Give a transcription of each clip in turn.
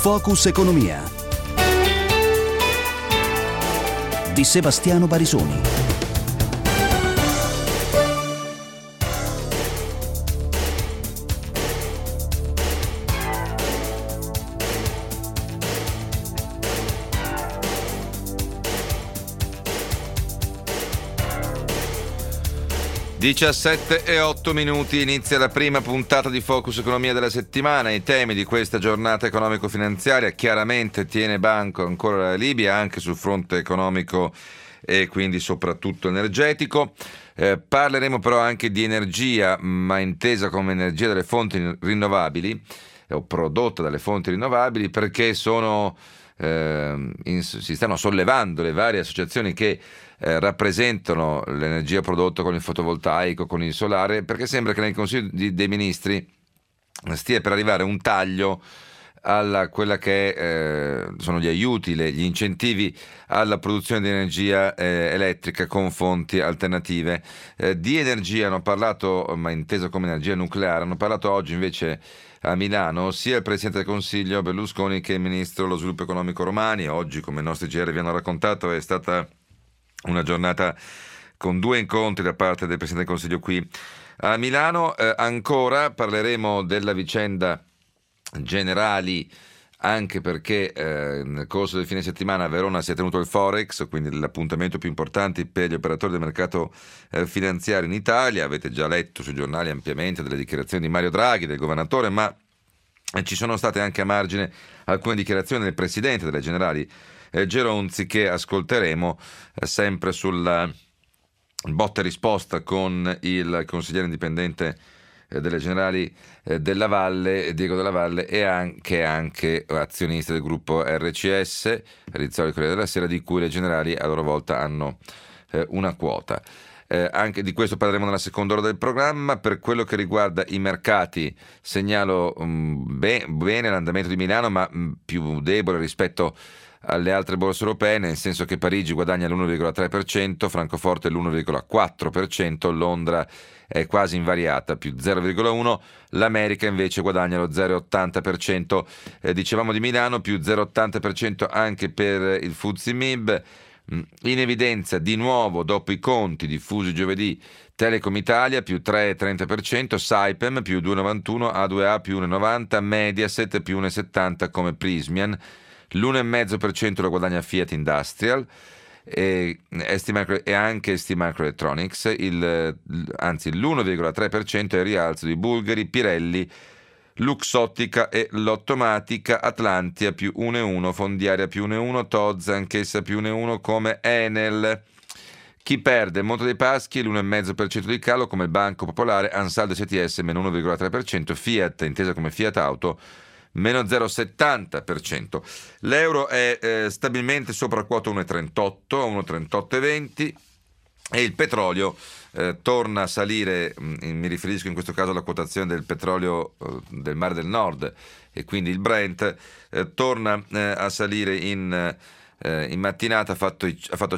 Focus Economia di Sebastiano Barisoni. 17:08, inizia la prima puntata di Focus Economia della settimana. I temi di questa giornata economico-finanziaria: chiaramente tiene banco ancora la Libia anche sul fronte economico e quindi soprattutto energetico. Parleremo però anche di energia, ma intesa come energia dalle fonti rinnovabili o prodotta dalle fonti rinnovabili, perché si stanno sollevando le varie associazioni che rappresentano l'energia prodotta con il fotovoltaico, con il solare, perché sembra che nel Consiglio dei Ministri stia per arrivare un taglio alla quella che sono gli aiuti, gli incentivi alla produzione di energia elettrica con fonti alternative. Di energia hanno parlato, ma inteso come energia nucleare, hanno parlato oggi invece a Milano sia il Presidente del Consiglio Berlusconi che il Ministro dello Sviluppo Economico Romani. Oggi, come i nostri GR vi hanno raccontato, è stata una giornata con 2 incontri da parte del Presidente del Consiglio qui a Milano. Ancora parleremo della vicenda Generali, anche perché nel corso del fine settimana a Verona si è tenuto il Forex, quindi l'appuntamento più importante per gli operatori del mercato finanziario in Italia. Avete già letto sui giornali ampiamente delle dichiarazioni di Mario Draghi, del governatore, ma ci sono state anche a margine alcune dichiarazioni del Presidente delle Generali, Geronzi, che ascolteremo sempre sul botta e risposta con il consigliere indipendente delle Generali Della Valle, Diego Della Valle, e anche azionista del gruppo RCS, Rizzoli Corriere della Sera, di cui le Generali a loro volta hanno una quota. Anche di questo parleremo nella seconda ora del programma. Per quello che riguarda i mercati, segnalo bene l'andamento di Milano, ma più debole rispetto alle altre borse europee, nel senso che Parigi guadagna l'1,3%, Francoforte l'1,4%, Londra è quasi invariata, più 0,1%, l'America invece guadagna lo 0,80%. Dicevamo di Milano, più 0,80% anche per il FTSE MIB. In evidenza di nuovo, dopo i conti diffusi giovedì, Telecom Italia più 3,30%, Saipem più 2,91%, A2A più 1,90%, Mediaset più 1,70% come Prysmian. L'1,5% lo guadagna Fiat Industrial e anche ST Microelectronics, anzi l'1,3% è il rialzo di Bulgari, Pirelli, Luxottica e Lottomatica, Atlantia più 1,1%, Fondiaria più 1,1%, Tozza anch'essa più 1,1% come Enel. Chi perde? Monte dei Paschi, l'1,5% di calo come il Banco Popolare, Ansaldo STS meno 1,3%, Fiat, intesa come Fiat Auto, meno 0,70%. L'euro è stabilmente sopra quota 1,38, 1,38,20, e il petrolio torna a salire. Mi riferisco in questo caso alla quotazione del petrolio del Mare del Nord, e quindi il Brent torna a salire in mattinata, ha fatto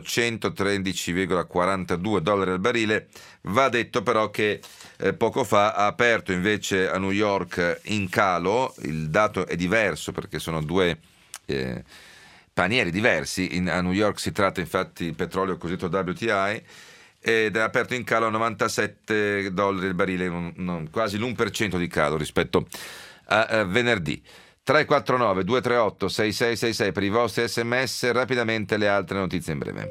113,42 dollari al barile. Va detto però che poco fa ha aperto invece a New York in calo. Il dato è diverso perché sono due panieri diversi. A New York si tratta infatti il petrolio cosiddetto WTI, ed è aperto in calo a 97 dollari al barile, quasi l'1% di calo rispetto a venerdì. 349 238 6666 per i vostri sms. Rapidamente le altre notizie in breve.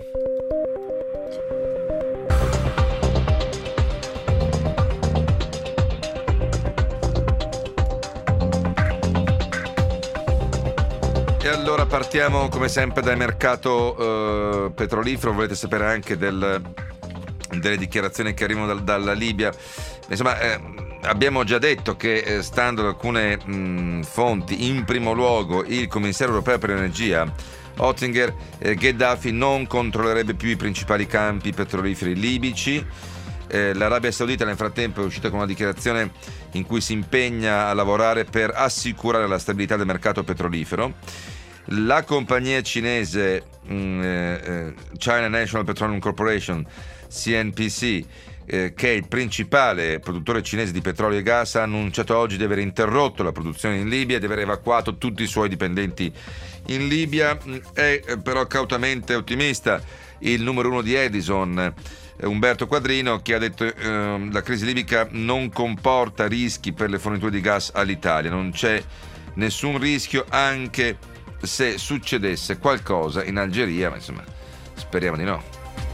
E allora partiamo come sempre dal mercato petrolifero. Volete sapere anche delle dichiarazioni che arrivano dalla Libia. Insomma, abbiamo già detto che, stando ad alcune fonti, in primo luogo il commissario europeo per l'energia Oettinger, Gheddafi non controllerebbe più i principali campi petroliferi libici. L'Arabia Saudita nel frattempo è uscita con una dichiarazione in cui si impegna a lavorare per assicurare la stabilità del mercato petrolifero. La compagnia cinese China National Petroleum Corporation, CNPC, che è il principale produttore cinese di petrolio e gas, ha annunciato oggi di aver interrotto la produzione in Libia e di aver evacuato tutti i suoi dipendenti in Libia. È però cautamente ottimista il numero uno di Edison, Umberto Quadrino, che ha detto la crisi libica non comporta rischi per le forniture di gas all'Italia, non c'è nessun rischio anche se succedesse qualcosa in Algeria, ma insomma speriamo di no.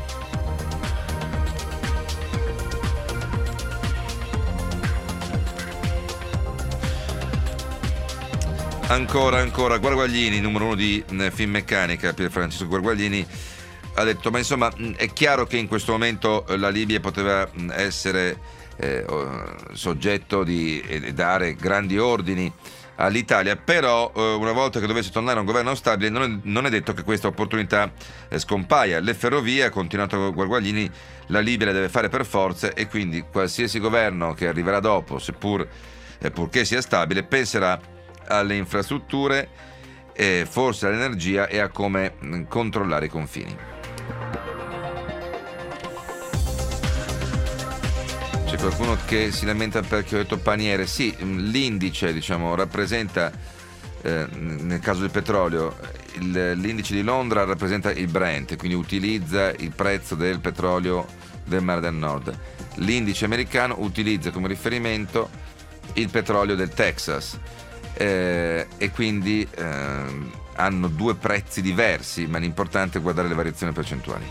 Ancora, Guarguaglini, numero uno di Finmeccanica, Pier Francesco Guarguaglini, ha detto, ma insomma è chiaro che in questo momento la Libia poteva essere soggetto di dare grandi ordini all'Italia, però una volta che dovesse tornare a un governo stabile non è detto che questa opportunità scompaia. Le ferrovie, ha continuato Guarguaglini, la Libia le deve fare per forza, e quindi qualsiasi governo che arriverà dopo, purché sia stabile, penserà alle infrastrutture, forse all'energia e a come controllare i confini. C'è qualcuno che si lamenta perché ho detto paniere. Sì, l'indice, diciamo, rappresenta, nel caso del petrolio, l'indice di Londra rappresenta il Brent, quindi utilizza il prezzo del petrolio del Mare del Nord. L'indice americano utilizza come riferimento il petrolio del Texas. E quindi hanno due prezzi diversi, ma l'importante è guardare le variazioni percentuali.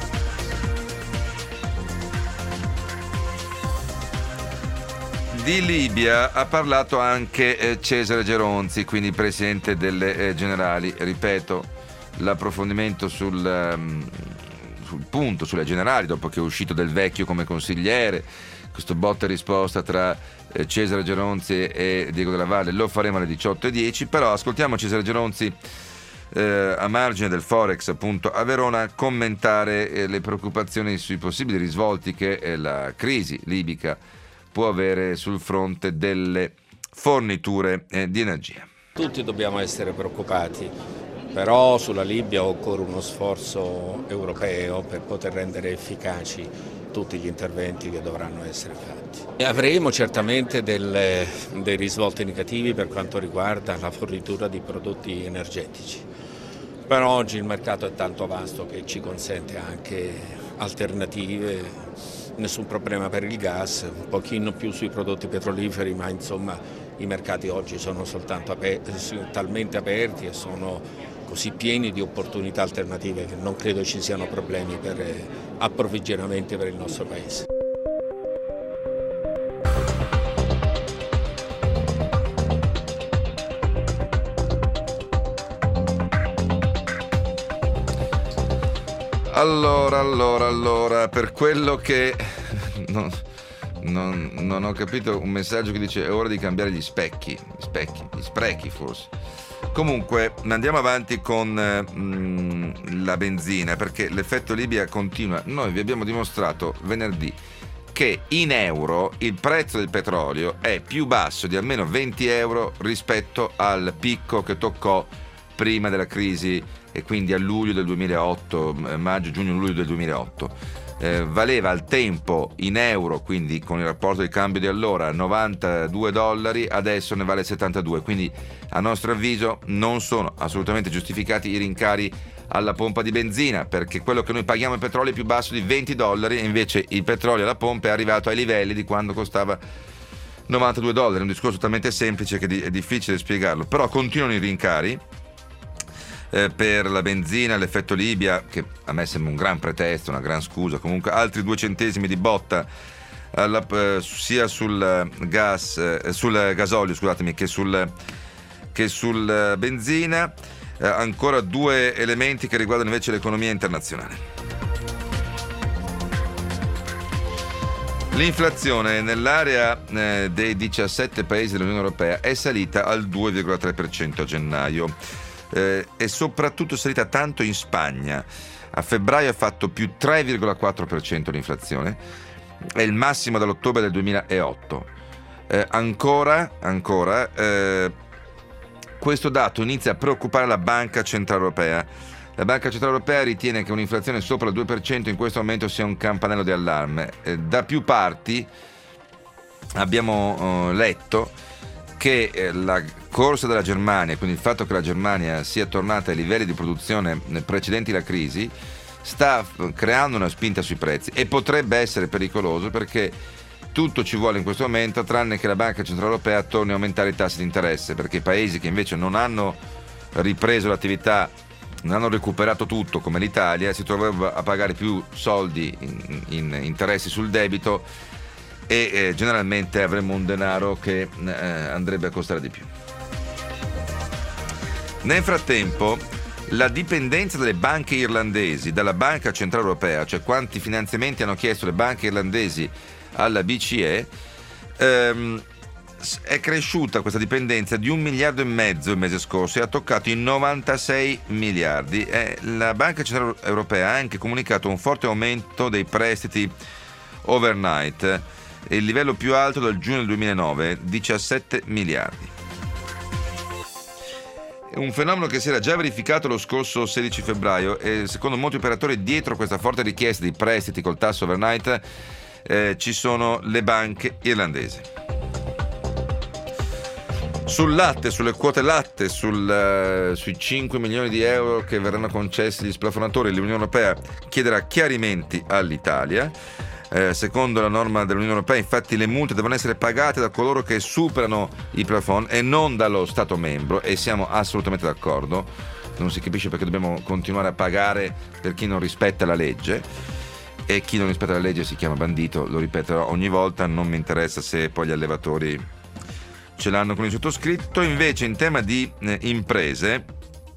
Di Libia ha parlato anche Cesare Geronzi, quindi presidente delle Generali. Ripeto, l'approfondimento sul punto sulle Generali, dopo che è uscito Del Vecchio come consigliere, questo botta e risposta tra Cesare Geronzi e Diego Della Valle, lo faremo alle 18:10. Però ascoltiamo Cesare Geronzi a margine del Forex, appunto, a Verona, commentare le preoccupazioni sui possibili risvolti che la crisi libica può avere sul fronte delle forniture di energia. Tutti dobbiamo essere preoccupati, però sulla Libia occorre uno sforzo europeo per poter rendere efficaci tutti gli interventi che dovranno essere fatti. E avremo certamente dei risvolti negativi per quanto riguarda la fornitura di prodotti energetici, però oggi il mercato è tanto vasto che ci consente anche alternative, nessun problema per il gas, un pochino più sui prodotti petroliferi, ma insomma i mercati oggi sono soltanto talmente aperti e sono così pieni di opportunità alternative che non credo ci siano problemi per approvvigionamenti per il nostro Paese. Allora, per quello che non ho capito, un messaggio che dice è ora di cambiare gli sprechi forse. Comunque andiamo avanti con la benzina, perché l'effetto Libia continua. Noi vi abbiamo dimostrato venerdì che in euro il prezzo del petrolio è più basso di almeno 20 euro rispetto al picco che toccò prima della crisi, e quindi a luglio del 2008, maggio, giugno, luglio del 2008. Valeva al tempo in euro, quindi con il rapporto di cambio di allora, $92, adesso ne vale 72, quindi a nostro avviso non sono assolutamente giustificati i rincari alla pompa di benzina, perché quello che noi paghiamo il petrolio è più basso di $20 e invece il petrolio alla pompa è arrivato ai livelli di quando costava $92. È un discorso talmente semplice che è difficile spiegarlo, però continuano i rincari per la benzina, l'effetto Libia, che a me sembra un gran pretesto, una gran scusa. Comunque altri 2 centesimi di botta sia sul gasolio, scusatemi, che sul benzina. Ancora 2 elementi che riguardano invece l'economia internazionale. L'inflazione nell'area dei 17 paesi dell'Unione Europea è salita al 2,3% a gennaio. E soprattutto salita tanto in Spagna. A febbraio ha fatto più 3,4% l'inflazione, è il massimo dall'ottobre del 2008. Ancora questo dato inizia a preoccupare la Banca Centrale Europea. La Banca Centrale Europea ritiene che un'inflazione sopra il 2% in questo momento sia un campanello di allarme. Da più parti abbiamo letto che la corsa della Germania, quindi il fatto che la Germania sia tornata ai livelli di produzione precedenti la crisi, sta creando una spinta sui prezzi e potrebbe essere pericoloso, perché tutto ci vuole in questo momento tranne che la Banca Centrale Europea torni a aumentare i tassi di interesse, perché i paesi che invece non hanno ripreso l'attività, non hanno recuperato tutto come l'Italia, si troverebbero a pagare più soldi in interessi sul debito e generalmente avremmo un denaro che andrebbe a costare di più. Nel frattempo, la dipendenza delle banche irlandesi dalla Banca Centrale Europea, cioè quanti finanziamenti hanno chiesto le banche irlandesi alla BCE, è cresciuta questa dipendenza di 1,5 miliardi il mese scorso e ha toccato i 96 miliardi. La Banca Centrale Europea ha anche comunicato un forte aumento dei prestiti overnight, il livello più alto dal giugno del 2009, 17 miliardi. Un fenomeno che si era già verificato lo scorso 16 febbraio e secondo molti operatori dietro questa forte richiesta di prestiti col tasso overnight ci sono le banche irlandesi. Sul latte, sulle quote latte, sui 5 milioni di euro che verranno concessi agli splafonatori, l'Unione Europea chiederà chiarimenti all'Italia. Secondo la norma dell'Unione Europea, infatti, le multe devono essere pagate da coloro che superano i plafond e non dallo Stato membro, e siamo assolutamente d'accordo. Non si capisce perché dobbiamo continuare a pagare per chi non rispetta la legge, e chi non rispetta la legge si chiama bandito, lo ripeterò ogni volta, non mi interessa se poi gli allevatori ce l'hanno con il sottoscritto. Invece in tema di imprese,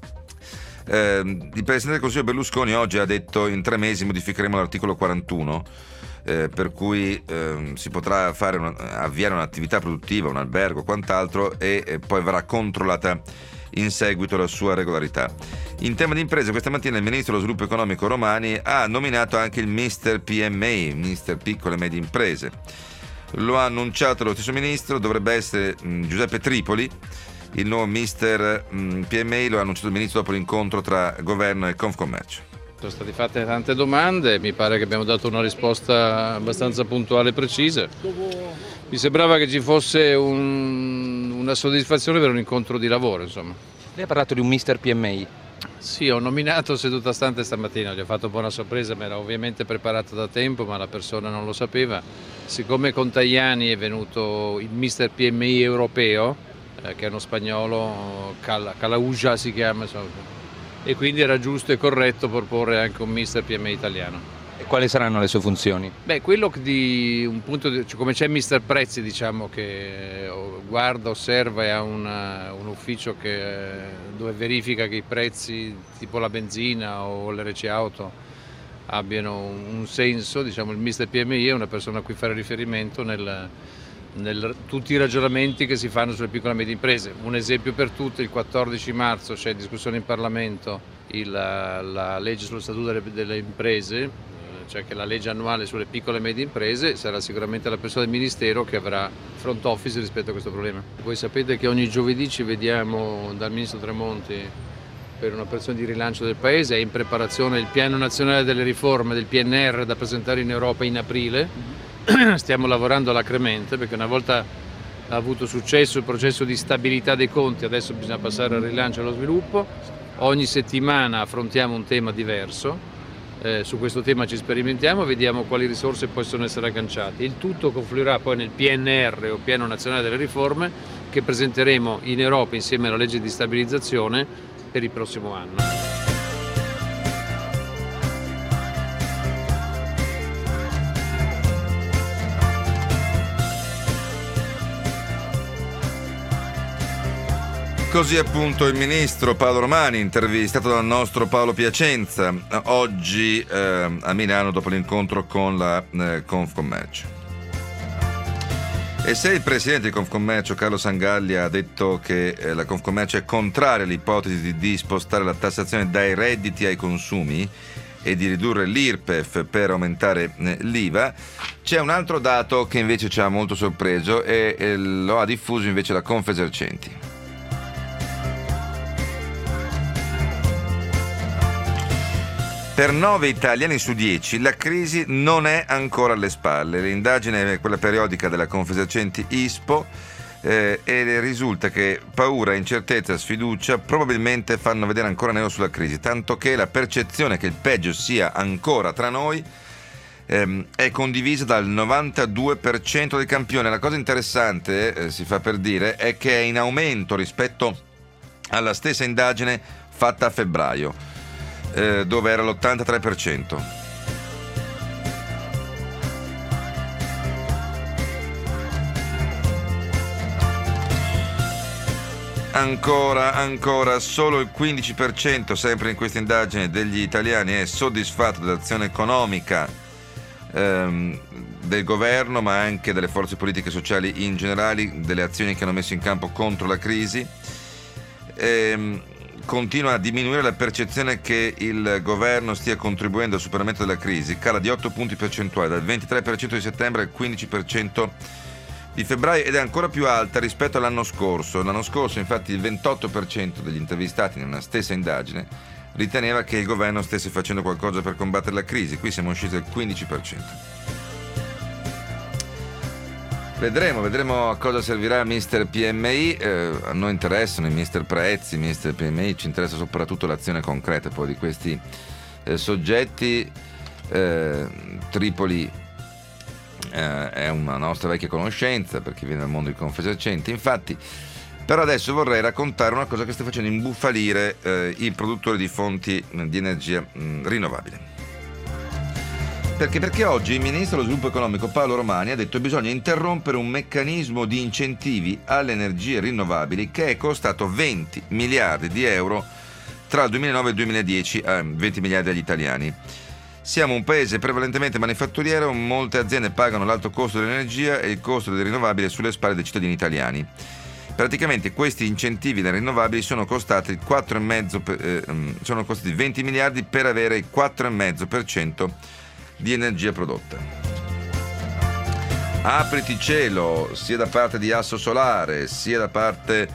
il Presidente del Consiglio Berlusconi oggi ha detto: in 3 mesi modificheremo l'articolo 41, per cui si potrà avviare un'attività produttiva, un albergo, quant'altro, e poi verrà controllata in seguito la sua regolarità. In tema di imprese, questa mattina il Ministro dello Sviluppo Economico Romani ha nominato anche il Mister PMI, Mister Piccole e Medie Imprese. Lo ha annunciato lo stesso Ministro, dovrebbe essere Giuseppe Tripoli. Il nuovo Mister PMI lo ha annunciato il Ministro dopo l'incontro tra Governo e Confcommercio. Sono state fatte tante domande, mi pare che abbiamo dato una risposta abbastanza puntuale e precisa. Mi sembrava che ci fosse una soddisfazione per un incontro di lavoro, insomma. Lei ha parlato di un Mister PMI. Sì, ho nominato seduta stante stamattina, gli ho fatto buona sorpresa, mi era ovviamente preparato da tempo, ma la persona non lo sapeva. Siccome con Tajani è venuto il Mister PMI europeo, che è uno spagnolo, Calauja si chiama, insomma, e quindi era giusto e corretto proporre anche un Mister PMI italiano. E quali saranno le sue funzioni? Beh, quello di un punto cioè, come c'è Mister Prezzi, diciamo, che guarda, osserva e ha un ufficio dove verifica che i prezzi tipo la benzina o l'RC auto abbiano un senso, diciamo, il Mister PMI è una persona a cui fare riferimento tutti i ragionamenti che si fanno sulle piccole e medie imprese. Un esempio per tutti: il 14 marzo c'è discussione in Parlamento la legge sullo statuto delle imprese, cioè che la legge annuale sulle piccole e medie imprese. Sarà sicuramente la persona del Ministero che avrà front office rispetto a questo problema. Voi sapete che ogni giovedì ci vediamo dal Ministro Tremonti per un'operazione di rilancio del Paese. È in preparazione il Piano Nazionale delle Riforme del PNR da presentare in Europa in aprile. Stiamo lavorando alacremente perché una volta ha avuto successo il processo di stabilità dei conti, adesso bisogna passare al rilancio e allo sviluppo. Ogni settimana affrontiamo un tema diverso. Su questo tema ci sperimentiamo, vediamo quali risorse possono essere agganciate. Il tutto confluirà poi nel PNR o Piano Nazionale delle Riforme che presenteremo in Europa insieme alla legge di stabilizzazione per il prossimo anno. Così appunto il ministro Paolo Romani, intervistato dal nostro Paolo Piacenza oggi a Milano dopo l'incontro con la Confcommercio. E se il presidente di Confcommercio Carlo Sangalli ha detto che la Confcommercio è contraria all'ipotesi di spostare la tassazione dai redditi ai consumi e di ridurre l'IRPEF per aumentare l'IVA, c'è un altro dato che invece ci ha molto sorpreso e lo ha diffuso invece la Confesercenti. Per 9 italiani su 10 la crisi non è ancora alle spalle. L'indagine è quella periodica della Confesercenti ISPO e risulta che paura, incertezza, sfiducia probabilmente fanno vedere ancora nero sulla crisi, tanto che la percezione che il peggio sia ancora tra noi è condivisa dal 92% del campione. La cosa interessante, si fa per dire, è che è in aumento rispetto alla stessa indagine fatta a febbraio, dove era l'83%. Ancora, solo il 15%, sempre in questa indagine, degli italiani è soddisfatto dell'azione economica del governo, ma anche delle forze politiche e sociali in generale, delle azioni che hanno messo in campo contro la crisi. Continua a diminuire la percezione che il governo stia contribuendo al superamento della crisi, cala di 8 punti percentuali, dal 23% di settembre al 15% di febbraio, ed è ancora più alta rispetto all'anno scorso. L'anno scorso, infatti, il 28% degli intervistati in una stessa indagine riteneva che il governo stesse facendo qualcosa per combattere la crisi. Qui siamo usciti al 15%. Vedremo a cosa servirà Mister PMI. A noi interessano i Mister Prezzi, Mister PMI, ci interessa soprattutto l'azione concreta poi di questi soggetti. Tripoli è una nostra vecchia conoscenza per chi viene dal mondo di Confesercenti, infatti. Però adesso vorrei raccontare una cosa che sta facendo imbufalire i produttori di fonti di energia rinnovabile. Perché oggi il ministro dello sviluppo economico Paolo Romani ha detto che bisogna interrompere un meccanismo di incentivi alle energie rinnovabili che è costato 20 miliardi di euro tra il 2009 e il 2010, 20 miliardi agli italiani. Siamo un paese prevalentemente manifatturiero, molte aziende pagano l'alto costo dell'energia e il costo delle rinnovabili sulle spalle dei cittadini italiani. Praticamente questi incentivi delle rinnovabili sono costati 20 miliardi per avere il 4,5% di energia prodotta. Apriti cielo, sia da parte di Asso Solare, sia da parte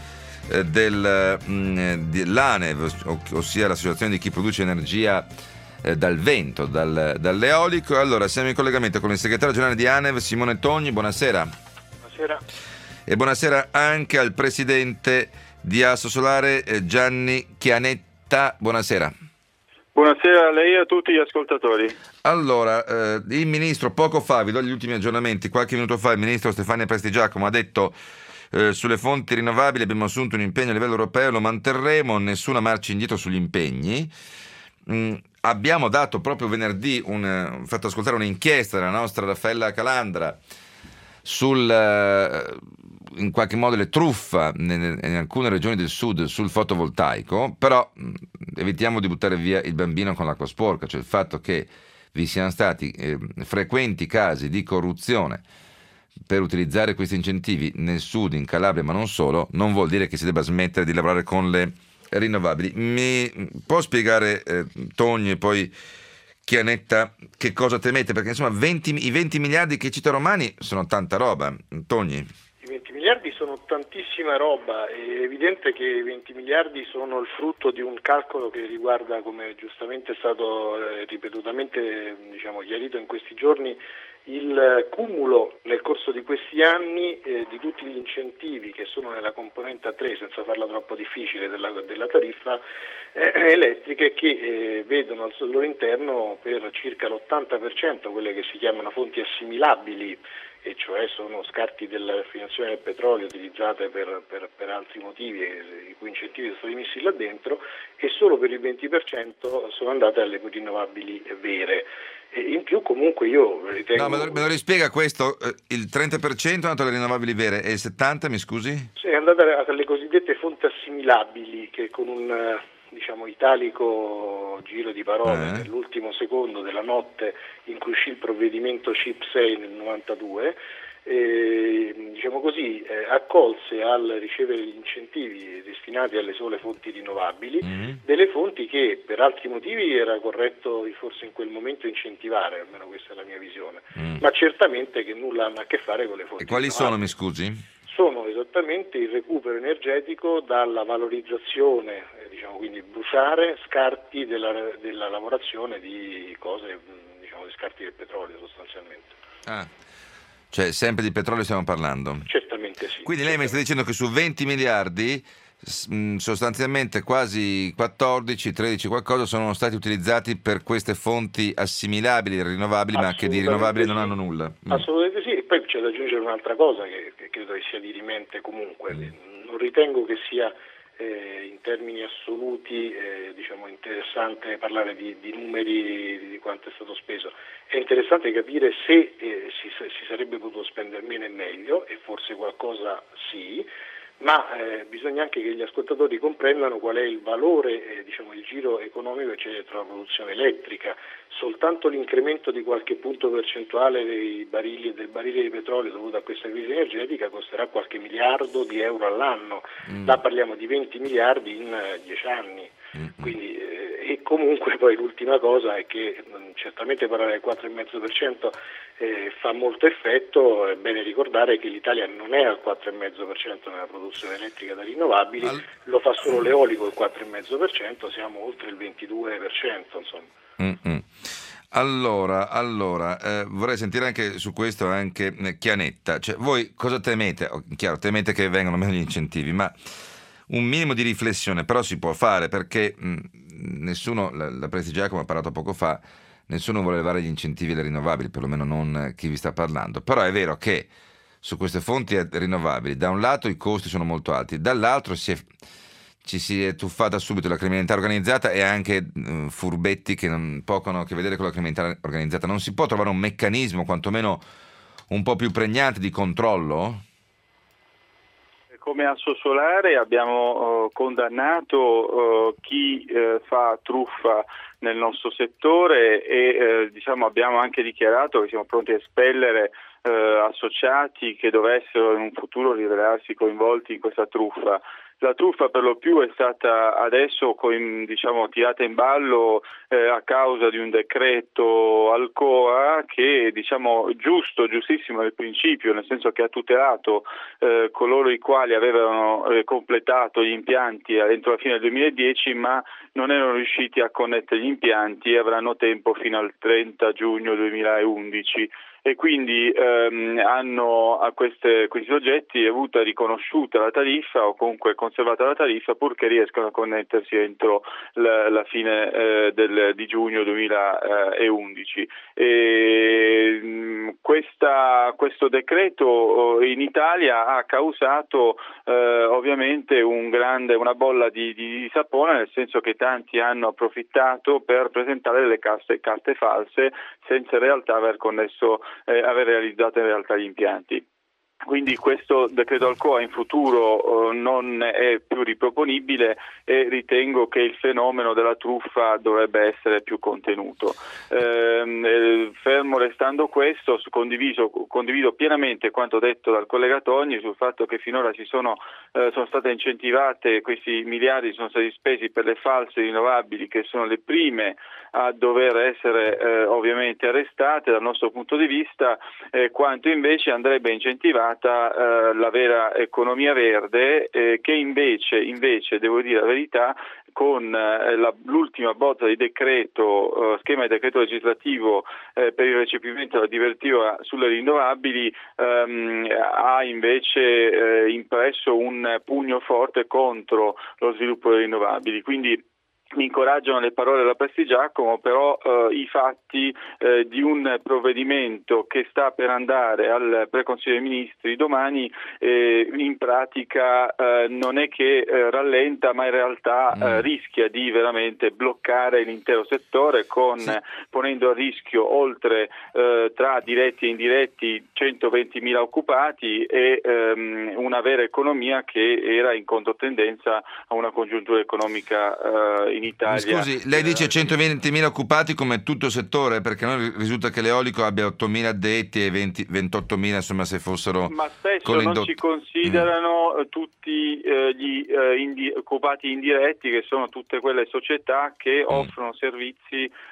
dell'ANEV, ossia l'associazione di chi produce energia dal vento, dall'eolico. Allora, siamo in collegamento con il segretario generale di ANEV, Simone Togni. Buonasera. Buonasera. E buonasera anche al presidente di Asso Solare, Gianni Chianetta. Buonasera. Buonasera a lei e a tutti gli ascoltatori. Allora, il ministro poco fa, vi do gli ultimi aggiornamenti, qualche minuto fa il ministro Stefania Prestigiacomo ha detto sulle fonti rinnovabili abbiamo assunto un impegno a livello europeo, lo manterremo, nessuna marcia indietro sugli impegni. Abbiamo dato proprio venerdì, fatto ascoltare un'inchiesta della nostra Raffaella Calandra in qualche modo le truffa in alcune regioni del sud sul fotovoltaico, però evitiamo di buttare via il bambino con l'acqua sporca, cioè il fatto che vi siano stati frequenti casi di corruzione per utilizzare questi incentivi nel sud, in Calabria, ma non solo, non vuol dire che si debba smettere di lavorare con le rinnovabili. Mi può spiegare Togni e poi Chianetta che cosa temete? Perché insomma i 20 miliardi che cita Romani sono tanta roba. Togni? I 20 miliardi sono tantissima roba, è evidente che i 20 miliardi sono il frutto di un calcolo che riguarda, come giustamente è stato ripetutamente chiarito in questi giorni, il cumulo nel corso di questi anni di tutti gli incentivi che sono nella componente A3, senza farla troppo difficile, della tariffa elettriche, che vedono al loro interno per circa l'80% quelle che si chiamano fonti assimilabili, e cioè sono scarti della raffinazione del petrolio utilizzate per altri motivi, i cui incentivi sono stati messi là dentro, e solo per il 20% sono andate alle rinnovabili vere. E in più comunque io ritengo... No, me lo rispiega questo, il 30% è andato alle rinnovabili vere e il 70%, mi scusi? Sì, è andata alle cosiddette fonti assimilabili, che con un italico giro di parole nell'ultimo secondo della notte in cui uscì il provvedimento CIP 6 nel 92, accolse al ricevere gli incentivi destinati alle sole fonti rinnovabili delle fonti che per altri motivi era corretto forse in quel momento incentivare, almeno questa è la mia visione, ma certamente che nulla hanno a che fare con le fonti rinnovabili. E quali sono, mi scusi? Sono esattamente il recupero energetico dalla valorizzazione quindi bruciare scarti della lavorazione di cose, diciamo, di scarti del petrolio sostanzialmente. Cioè sempre di petrolio stiamo parlando? Certamente sì. Quindi lei mi sta dicendo che su 20 miliardi sostanzialmente quasi 14, 13 qualcosa sono stati utilizzati per queste fonti assimilabili, rinnovabili, ma che di rinnovabili non hanno nulla. Assolutamente sì, e poi c'è da aggiungere un'altra cosa che credo che sia dirimente comunque. Non ritengo che sia in termini assoluti diciamo interessante parlare di numeri di quanto è stato speso. È interessante capire se si sarebbe potuto spendere meno e meglio, e forse qualcosa sì, ma bisogna anche che gli ascoltatori comprendano qual è il valore, diciamo il giro economico che c'è dietro la produzione elettrica. Soltanto l'incremento di qualche punto percentuale del barile di petrolio dovuto a questa crisi energetica costerà qualche miliardo di euro all'anno. Là parliamo di 20 miliardi in 10 anni. Quindi, e comunque poi l'ultima cosa è che certamente parlare del 4,5% fa molto effetto. È bene ricordare che l'Italia non è al 4,5% nella produzione elettrica da rinnovabili, lo fa solo l'eolico il 4,5%, siamo oltre il 22%, insomma. Allora, vorrei sentire anche su questo anche Chianetta. Cioè, voi cosa temete? Chiaro, temete che vengano meno gli incentivi, ma un minimo di riflessione però si può fare, perché nessuno, la Prestigiacomo ha parlato poco fa, nessuno vuole levare gli incentivi alle rinnovabili, perlomeno non chi vi sta parlando. Però è vero che su queste fonti rinnovabili, da un lato i costi sono molto alti, dall'altro ci si è tuffata subito la criminalità organizzata e anche furbetti che poco hanno a che vedere con la criminalità organizzata. Non si può trovare un meccanismo quantomeno un po' più pregnante di controllo? Come Assosolare abbiamo condannato chi fa truffa nel nostro settore e abbiamo anche dichiarato che siamo pronti a espellere associati che dovessero in un futuro rivelarsi coinvolti in questa truffa. La truffa per lo più è stata adesso tirata in ballo a causa di un decreto Alcoa che giustissimo nel principio, nel senso che ha tutelato coloro i quali avevano completato gli impianti entro la fine del 2010 ma non erano riusciti a connettere gli impianti e avranno tempo fino al 30 giugno 2011. E quindi hanno a questi soggetti avuta riconosciuta la tariffa o comunque conservata la tariffa purché riescano a connettersi entro la fine di giugno 2011. Questo decreto in Italia ha causato ovviamente una bolla di sapone, nel senso che tanti hanno approfittato per presentare delle carte false senza in realtà aver realizzato in realtà gli impianti. Quindi questo decreto Alcoa in futuro non è più riproponibile e ritengo che il fenomeno della truffa dovrebbe essere più contenuto. Fermo restando questo, condivido pienamente quanto detto dal collega Togni sul fatto che finora sono state incentivate, questi miliardi sono stati spesi per le false rinnovabili che sono le prime a dover essere ovviamente arrestate dal nostro punto di vista, quanto invece andrebbe incentivata la vera economia verde che invece devo dire la verità, con l'ultima bozza di schema di decreto legislativo per il recepimento della direttiva sulle rinnovabili ha invece impresso un pugno forte contro lo sviluppo delle rinnovabili. Quindi mi incoraggiano le parole della Prestigiacomo, però i fatti di un provvedimento che sta per andare al Preconsiglio dei Ministri domani in pratica non è che rallenta, ma in realtà rischia di veramente bloccare l'intero settore ponendo a rischio oltre tra diretti e indiretti 120.000 occupati e una vera economia che era in controtendenza a una congiuntura economica in Italia. Scusi, lei dice 120.000 occupati come tutto il settore, perché noi risulta che l'eolico abbia 8.000 addetti e 28.000 insomma se fossero... Ma spesso non si considerano tutti gli occupati indiretti, che sono tutte quelle società che offrono servizi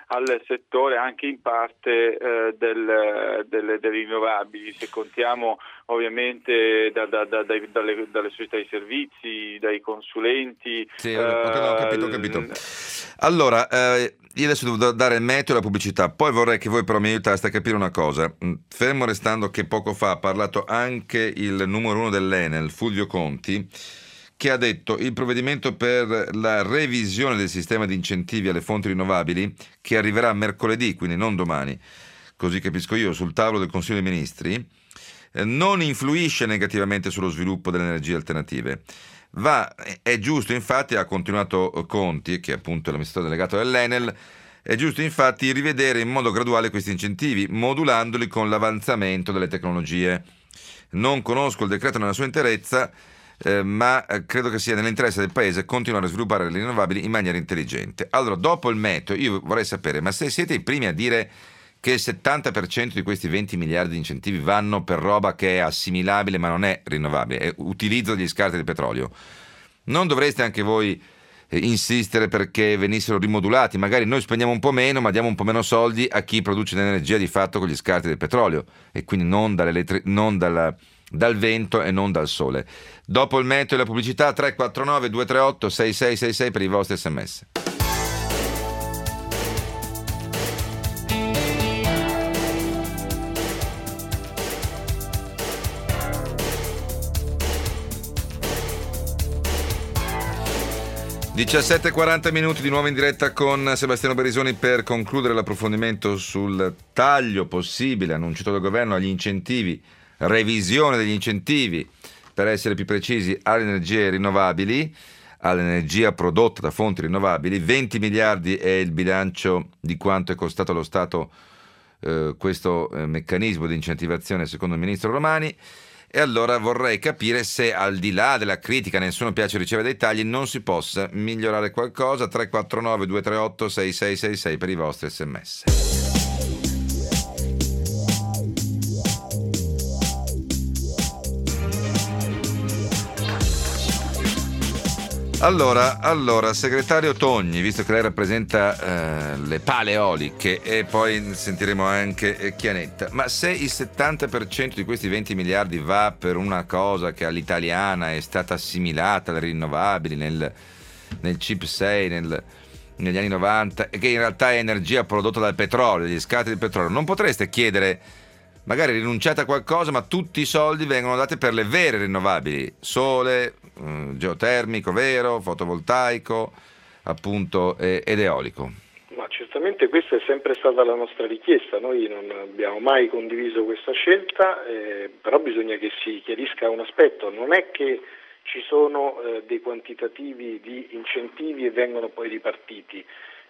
al settore anche in parte delle rinnovabili, se contiamo ovviamente dalle società di servizi, dai consulenti. Sì, ho capito. Allora, io adesso devo dare il meteo e la pubblicità, poi vorrei che voi però mi aiutaste a capire una cosa. Fermo restando che poco fa ha parlato anche il numero uno dell'Enel, Fulvio Conti, che ha detto il provvedimento per la revisione del sistema di incentivi alle fonti rinnovabili, che arriverà mercoledì, quindi non domani, così capisco io, sul tavolo del Consiglio dei Ministri, non influisce negativamente sullo sviluppo delle energie alternative. È giusto infatti, ha continuato Conti, che è appunto l'amministratore delegato dell'Enel, è giusto infatti rivedere in modo graduale questi incentivi, modulandoli con l'avanzamento delle tecnologie. Non conosco il decreto nella sua interezza, ma credo che sia nell'interesse del Paese continuare a sviluppare le rinnovabili in maniera intelligente. Allora, dopo il meteo, io vorrei sapere, ma se siete i primi a dire che il 70% di questi 20 miliardi di incentivi vanno per roba che è assimilabile ma non è rinnovabile, è utilizzo degli scarti del petrolio, non dovreste anche voi insistere perché venissero rimodulati? Magari noi spendiamo un po' meno ma diamo un po' meno soldi a chi produce l'energia di fatto con gli scarti del petrolio e quindi non dal vento e non dal sole. Dopo il meteo e la pubblicità, 349 238 6666 per i vostri sms. (17:40) di nuovo in diretta con Sebastiano Berisoni per concludere l'approfondimento sul taglio possibile annunciato dal governo agli incentivi, revisione degli incentivi, per essere più precisi, alle energie rinnovabili, all'energia prodotta da fonti rinnovabili. 20 miliardi è il bilancio di quanto è costato allo Stato questo meccanismo di incentivazione secondo il ministro Romani. E allora vorrei capire se, al di là della critica, nessuno piace ricevere dei tagli, non si possa migliorare qualcosa. 349 238 6666 per i vostri sms. Allora, segretario Togni, visto che lei rappresenta le pale eoliche e poi sentiremo anche Chianetta, ma se il 70% di questi 20 miliardi va per una cosa che all'italiana è stata assimilata alle rinnovabili nel CIP 6, negli anni 90, e che in realtà è energia prodotta dal petrolio, dagli scarti del petrolio, non potreste chiedere, magari rinunciate a qualcosa, ma tutti i soldi vengono dati per le vere rinnovabili, sole, geotermico vero, fotovoltaico appunto ed eolico? Ma certamente questa è sempre stata la nostra richiesta, noi non abbiamo mai condiviso questa scelta, però bisogna che si chiarisca un aspetto, non è che ci sono dei quantitativi di incentivi e vengono poi ripartiti.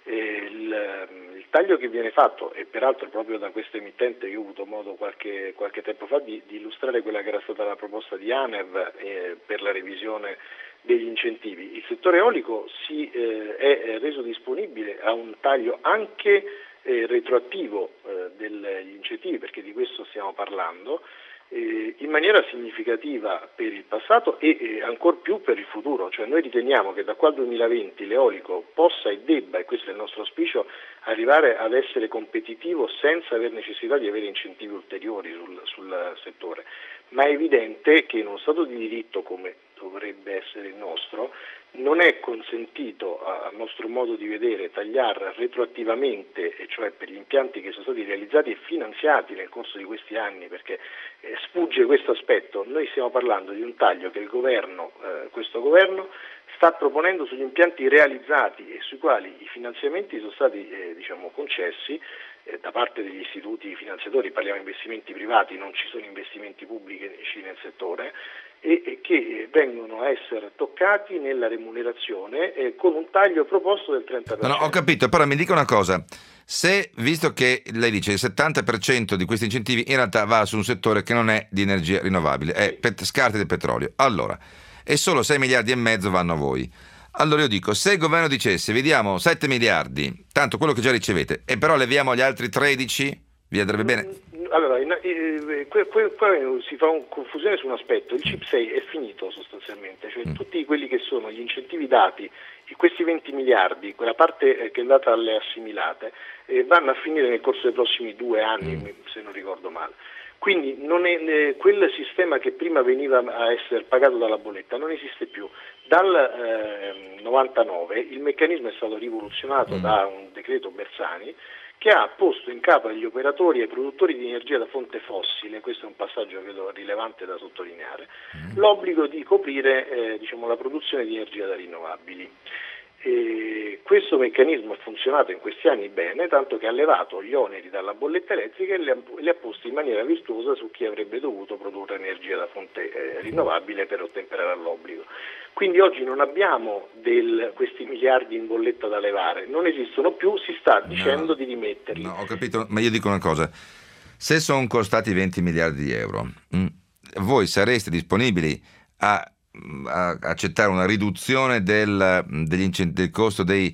Il taglio che viene fatto, e peraltro proprio da questo emittente, io ho avuto modo qualche tempo fa di illustrare quella che era stata la proposta di ANEV per la revisione degli incentivi. Il settore eolico è reso disponibile a un taglio anche retroattivo degli incentivi, perché di questo stiamo parlando, in maniera significativa per il passato e ancor più per il futuro, cioè noi riteniamo che da qua al 2020 l'eolico possa e debba, e questo è il nostro auspicio, arrivare ad essere competitivo senza aver necessità di avere incentivi ulteriori sul settore, ma è evidente che in uno Stato di diritto come dovrebbe essere il nostro non è consentito, a nostro modo di vedere, tagliare retroattivamente, e cioè per gli impianti che sono stati realizzati e finanziati nel corso di questi anni, perché sfugge questo aspetto. Noi stiamo parlando di un taglio che il governo, questo governo, sta proponendo sugli impianti realizzati e sui quali i finanziamenti sono stati concessi da parte degli istituti finanziatori, parliamo di investimenti privati, non ci sono investimenti pubblici nel settore, e che vengono a essere toccati nella remunerazione con un taglio proposto del 30%. No, ho capito, però mi dica una cosa, se, visto che lei dice il 70% di questi incentivi in realtà va su un settore che non è di energia rinnovabile, è scarti del petrolio, allora, e solo 6 miliardi e mezzo vanno a voi. Allora io dico, se il governo dicesse vi diamo 7 miliardi, tanto quello che già ricevete, e però leviamo gli altri 13, vi andrebbe bene? allora, qua si fa confusione su un aspetto. Il CIP 6 è finito sostanzialmente, cioè tutti quelli che sono gli incentivi dati, questi 20 miliardi, quella parte che è data alle assimilate, vanno a finire nel corso dei prossimi 2 anni, se non ricordo male. Quindi non è, quel sistema che prima veniva a essere pagato dalla bolletta non esiste più. Dal 99 il meccanismo è stato rivoluzionato da un decreto Bersani che ha posto in capo agli operatori e ai produttori di energia da fonte fossile, questo è un passaggio credo rilevante da sottolineare, l'obbligo di coprire la produzione di energia da rinnovabili. E questo meccanismo ha funzionato in questi anni bene, tanto che ha levato gli oneri dalla bolletta elettrica e li ha posti in maniera virtuosa su chi avrebbe dovuto produrre energia da fonte rinnovabile per ottemperare all'obbligo. Quindi oggi non abbiamo questi miliardi in bolletta da levare, non esistono più, si sta dicendo di rimetterli. No, ho capito, ma io dico una cosa, se sono costati 20 miliardi di euro, voi sareste disponibili a accettare una riduzione del costo degli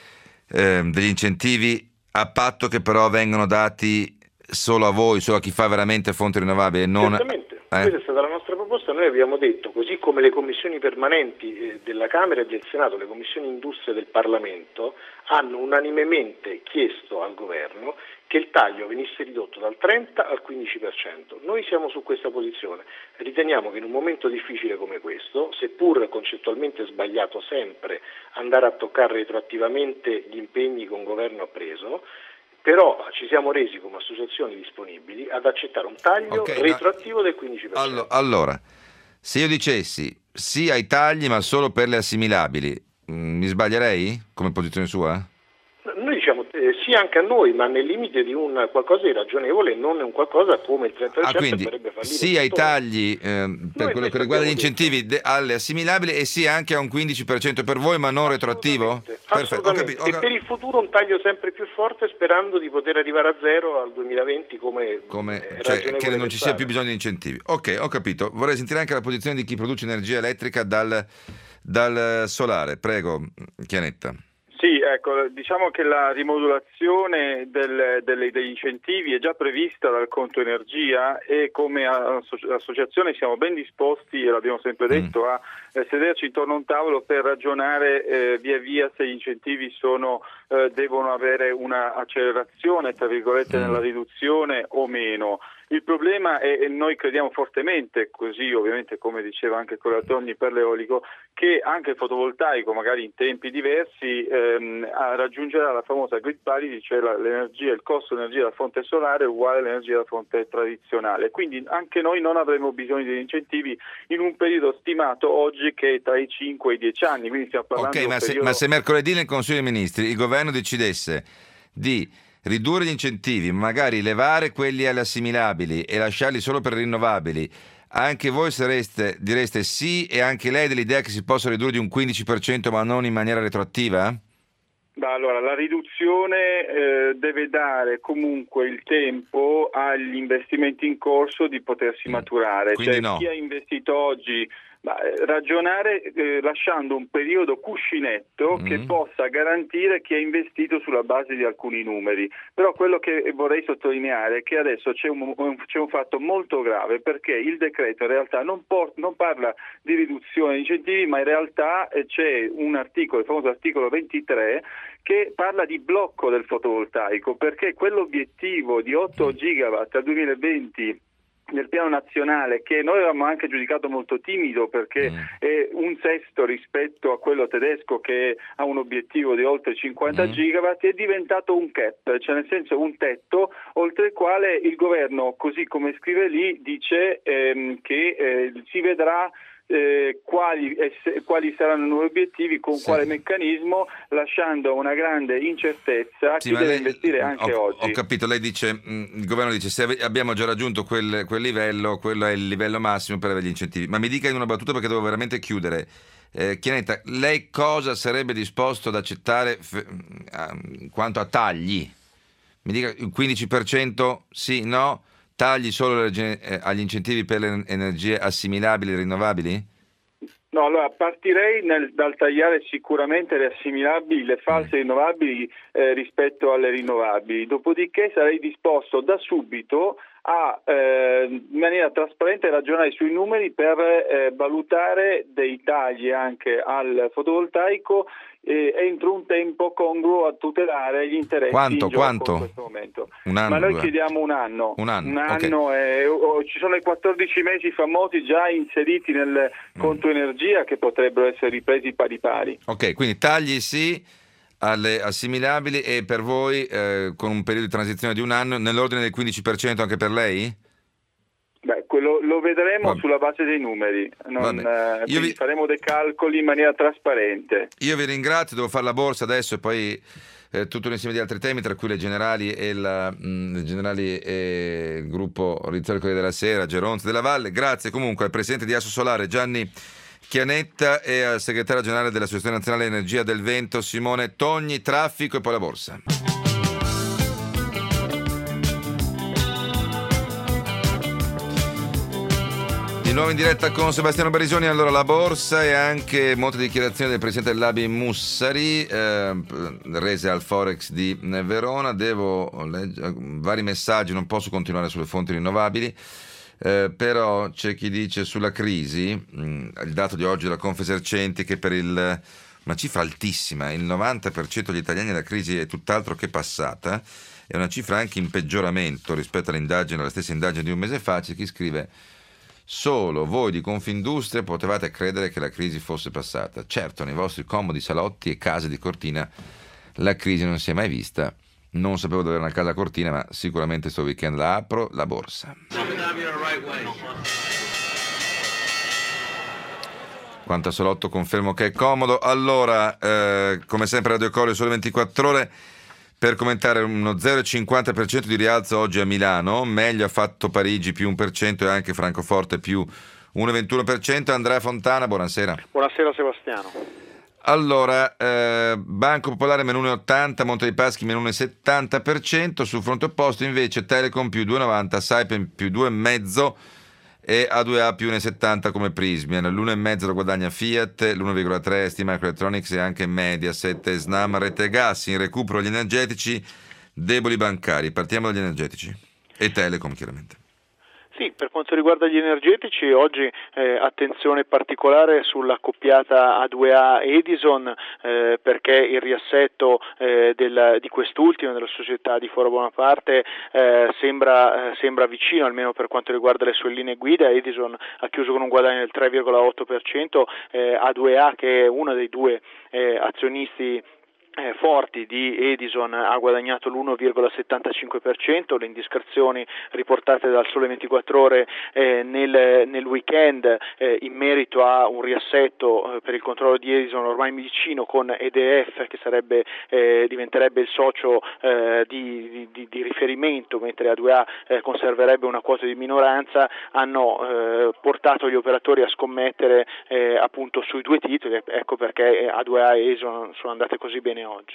incentivi a patto che però vengano dati solo a voi, solo a chi fa veramente fonti rinnovabili e non... Certamente, questa è stata la nostra proposta. Noi abbiamo detto, così come le commissioni permanenti della Camera e del Senato, le commissioni industria del Parlamento hanno unanimemente chiesto al governo che il taglio venisse ridotto dal 30 al 15%. Noi siamo su questa posizione. Riteniamo che in un momento difficile come questo, seppur concettualmente sbagliato sempre andare a toccare retroattivamente gli impegni che un governo ha preso, però ci siamo resi come associazioni disponibili ad accettare un taglio retroattivo del 15%. Allora, se io dicessi sì ai tagli ma solo per le assimilabili, mi sbaglierei come posizione sua? Noi diciamo sì anche a noi, ma nel limite di un qualcosa di ragionevole, non un qualcosa come il 30% quindi farebbe fallire. Sì ai tagli per quello che riguarda gli incentivi alle assimilabili e sì anche a un 15% per voi, ma non retroattivo? Perfetto, e per il futuro un taglio sempre più forte, sperando di poter arrivare a zero al 2020 come cioè che non ci sia più bisogno di incentivi. Ok, ho capito. Vorrei sentire anche la posizione di chi produce energia elettrica dal solare. Prego, Chianetta. Sì, ecco, diciamo che la rimodulazione degli incentivi è già prevista dal conto energia e come associazione siamo ben disposti, e l'abbiamo sempre detto, a sederci intorno a un tavolo per ragionare via via se gli incentivi devono avere una accelerazione, tra virgolette, nella riduzione o meno. Il problema è, e noi crediamo fortemente, così ovviamente come diceva anche Colatogni per l'eolico, che anche il fotovoltaico, magari in tempi diversi, raggiungerà la famosa grid parity, cioè l'energia, il costo dell'energia da fonte solare è uguale all'energia da fonte tradizionale. Quindi anche noi non avremo bisogno di incentivi in un periodo stimato oggi che è tra i 5 e i 10 anni. Quindi stiamo parlando di un periodo... ma se mercoledì nel Consiglio dei Ministri il governo decidesse di ridurre gli incentivi, magari levare quelli alle assimilabili e lasciarli solo per rinnovabili, anche voi direste sì, e anche lei dell'idea che si possa ridurre di un 15% ma non in maniera retroattiva? Allora, la riduzione deve dare comunque il tempo agli investimenti in corso di potersi maturare. Quindi chi ha investito oggi ragionare lasciando un periodo cuscinetto che possa garantire chi ha investito sulla base di alcuni numeri. Però quello che vorrei sottolineare è che adesso c'è un fatto molto grave, perché il decreto in realtà non parla di riduzione di incentivi, ma in realtà c'è un articolo, il famoso articolo 23, che parla di blocco del fotovoltaico, perché quell'obiettivo di 8 gigawatt al 2020 nel piano nazionale, che noi avevamo anche giudicato molto timido perché è un sesto rispetto a quello tedesco che ha un obiettivo di oltre 50 gigawatt, è diventato un cap, cioè nel senso un tetto oltre il quale il governo, così come scrive lì, dice che si vedrà quali saranno i nuovi obiettivi, con quale meccanismo, lasciando una grande incertezza a chi deve investire anche oggi. Ho capito, lei dice, il governo dice se abbiamo già raggiunto quel livello, quello è il livello massimo per avere gli incentivi. Ma mi dica in una battuta, perché devo veramente chiudere, Chianetta, lei cosa sarebbe disposto ad accettare quanto a tagli? Mi dica il 15%, sì, no? Tagli solo agli incentivi per le energie assimilabili e rinnovabili? No, allora partirei dal tagliare sicuramente le assimilabili, le false rinnovabili rispetto alle rinnovabili, dopodiché sarei disposto da subito in maniera trasparente ragionare sui numeri per valutare dei tagli anche al fotovoltaico entro un tempo congruo a tutelare gli interessi in gioco in questo momento. Un anno, ma noi 2 chiediamo un anno. Un anno, ci sono i 14 mesi famosi già inseriti nel conto energia che potrebbero essere ripresi pari pari. Ok, quindi tagli sì alle assimilabili, e per voi con un periodo di transizione di un anno nell'ordine del 15% anche per lei? Beh, quello lo vedremo sulla base dei numeri, faremo dei calcoli in maniera trasparente. Io vi ringrazio, devo fare la borsa adesso e poi tutto un insieme di altri temi, tra cui le generali e il gruppo Rizzoli Corriere della Sera, Geronzi della Valle. Grazie comunque al presidente di Assosolare Gianni Chianetta e al segretario generale dell'Associazione Nazionale Energia del Vento Simone Togni. Traffico e poi la borsa. Di nuovo in diretta con Sebastiano Barisoni. Allora, la borsa e anche molte dichiarazioni del presidente dell'ABI Mussari rese al Forex di Verona. Devo leggere vari messaggi, non posso continuare sulle fonti rinnovabili. Però c'è chi dice sulla crisi, il dato di oggi della Confesercenti che per una cifra altissima, il 90% degli italiani la crisi è tutt'altro che passata, è una cifra anche in peggioramento rispetto alla stessa indagine di un mese fa. C'è chi scrive: solo voi di Confindustria potevate credere che la crisi fosse passata. Certo, nei vostri comodi salotti e case di Cortina la crisi non si è mai vista. Non sapevo di avere una casa a Cortina, ma sicuramente sto weekend la apro, la borsa. Quanto a salotto confermo che è comodo. Allora, come sempre Radio Corio Sole 24 Ore per commentare uno 0,50% di rialzo oggi a Milano, meglio ha fatto Parigi più 1% e anche Francoforte più 1,21%. Andrea Fontana, buonasera. Buonasera Sebastiano. Allora, Banco Popolare meno 1,80, Monte dei Paschi meno 1,70%, sul fronte opposto invece Telecom più 2,90, Saipem più 2,5 e A2A più 1,70 come Prysmian. L'1,5 lo guadagna Fiat, l'1,3 ST Microelectronics e anche Mediaset e Snam Rete Gas. In recupero gli energetici, deboli bancari. Partiamo dagli energetici e Telecom chiaramente. Sì, per quanto riguarda gli energetici, oggi attenzione particolare sulla coppiata A2A Edison perché il riassetto di quest'ultima, della società di Foro Bonaparte, sembra vicino, almeno per quanto riguarda le sue linee guida. Edison ha chiuso con un guadagno del 3,8%, A2A, che è uno dei due azionisti forti di Edison, ha guadagnato l'1,75%. Le indiscrezioni riportate dal Sole 24 Ore nel weekend in merito a un riassetto per il controllo di Edison ormai vicino con EDF, che diventerebbe il socio di riferimento, mentre A2A conserverebbe una quota di minoranza, hanno portato gli operatori a scommettere appunto sui due titoli. Ecco perché A2A e Edison sono andate così bene oggi.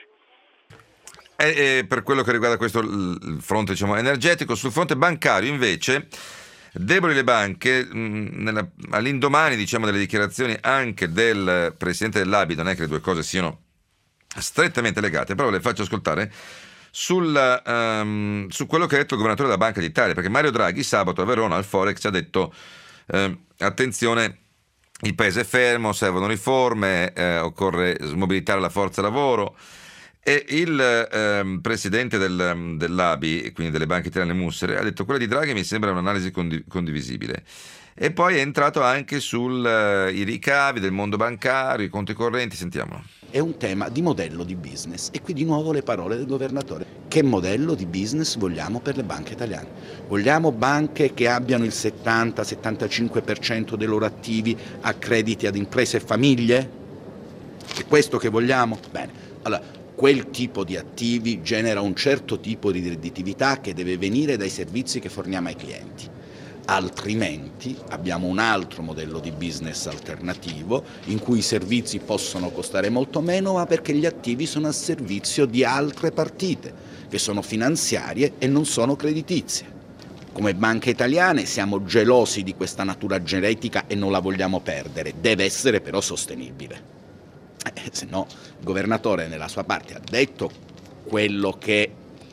Per quello che riguarda questo il fronte, diciamo, energetico. Sul fronte bancario invece deboli le banche, all'indomani, diciamo, delle dichiarazioni anche del presidente dell'ABI. Non è che le due cose siano strettamente legate, però le faccio ascoltare su quello che ha detto il governatore della Banca d'Italia, perché Mario Draghi sabato a Verona al Forex ha detto attenzione, il paese è fermo, servono riforme, occorre smobilitare la forza lavoro. E il presidente dell'ABI, quindi delle banche italiane Mussari, ha detto: quella di Draghi mi sembra un'analisi condivisibile. E poi è entrato anche sui ricavi del mondo bancario, i conti correnti. Sentiamolo. È un tema di modello di business, e qui di nuovo le parole del governatore. Che modello di business vogliamo per le banche italiane? Vogliamo banche che abbiano il 70-75% dei loro attivi a crediti ad imprese e famiglie? È questo che vogliamo? Bene, allora quel tipo di attivi genera un certo tipo di redditività che deve venire dai servizi che forniamo ai clienti. Altrimenti abbiamo un altro modello di business alternativo in cui i servizi possono costare molto meno, ma perché gli attivi sono a servizio di altre partite che sono finanziarie e non sono creditizie. Come banche italiane siamo gelosi di questa natura genetica e non la vogliamo perdere, deve essere però sostenibile. Se no, il governatore nella sua parte ha detto quello che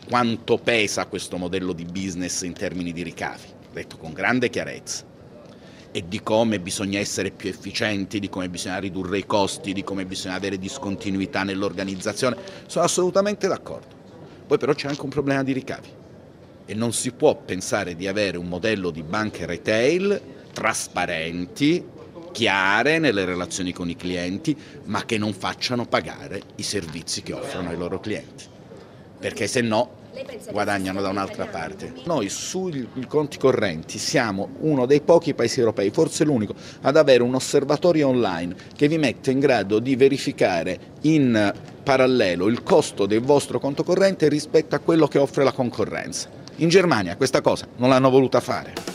quanto pesa questo modello di business in termini di ricavi, detto con grande chiarezza, e di come bisogna essere più efficienti, di come bisogna ridurre i costi, di come bisogna avere discontinuità nell'organizzazione. Sono assolutamente d'accordo. Poi però c'è anche un problema di ricavi e non si può pensare di avere un modello di banche retail trasparenti, chiare nelle relazioni con i clienti, ma che non facciano pagare i servizi che offrono ai loro clienti, perché se no guadagnano da un'altra parte. Noi sui conti correnti siamo uno dei pochi paesi europei, forse l'unico, ad avere un osservatorio online che vi mette in grado di verificare in parallelo il costo del vostro conto corrente rispetto a quello che offre la concorrenza. In Germania questa cosa non l'hanno voluta fare.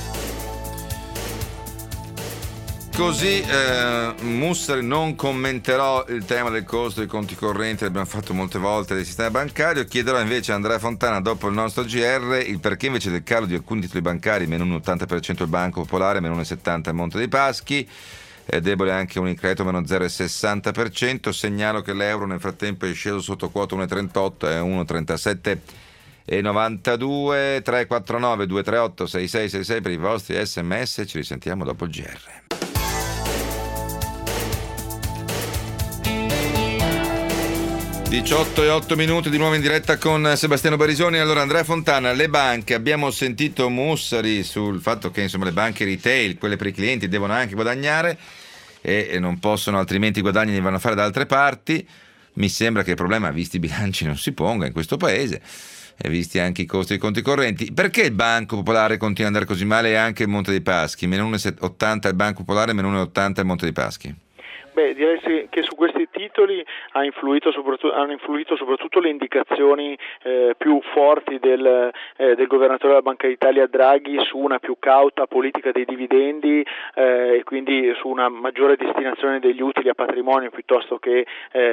Così Mussari, non commenterò il tema del costo dei conti correnti, l'abbiamo fatto molte volte, del sistema bancario. Chiederò invece a Andrea Fontana, dopo il nostro GR, il perché invece del calo di alcuni titoli bancari, meno un 80% il Banco Popolare, meno un 70% il Monte dei Paschi, è debole anche Unicredito, meno 0,60%. Segnalo che l'euro nel frattempo è sceso sotto quota 1,38 e 1,37,92. 349 238 6666 per i vostri SMS. Ci risentiamo dopo il GR. 18:08 di nuovo in diretta con Sebastiano Barisoni. Allora, Andrea Fontana, le banche, abbiamo sentito Mussari sul fatto che insomma le banche retail, quelle per i clienti, devono anche guadagnare e non possono, altrimenti i guadagni li vanno a fare da altre parti. Mi sembra che il problema, visti i bilanci, non si ponga in questo paese e visti anche i costi dei conti correnti. Perché il Banco Popolare continua ad andare così male e anche il Monte dei Paschi? Meno 1,80 il Banco Popolare, meno 1,80 il Monte dei Paschi. Direi che su questi titoli hanno influito soprattutto le indicazioni più forti del governatore della Banca d'Italia Draghi su una più cauta politica dei dividendi e quindi su una maggiore destinazione degli utili a patrimonio piuttosto che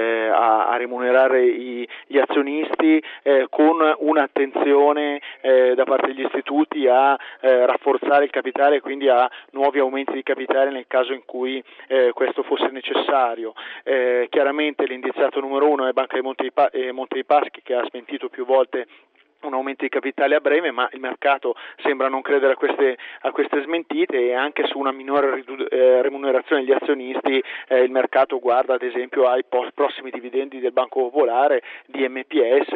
a remunerare gli azionisti, con un'attenzione da parte degli istituti a rafforzare il capitale e quindi a nuovi aumenti di capitale nel caso in cui questo fosse necessario. Chiaramente l'indiziato numero uno è Banca dei Monte dei Paschi, che ha smentito più volte un aumento di capitale a breve, ma il mercato sembra non credere a queste smentite, e anche su una minore remunerazione degli azionisti il mercato guarda ad esempio ai prossimi dividendi del Banco Popolare, di MPS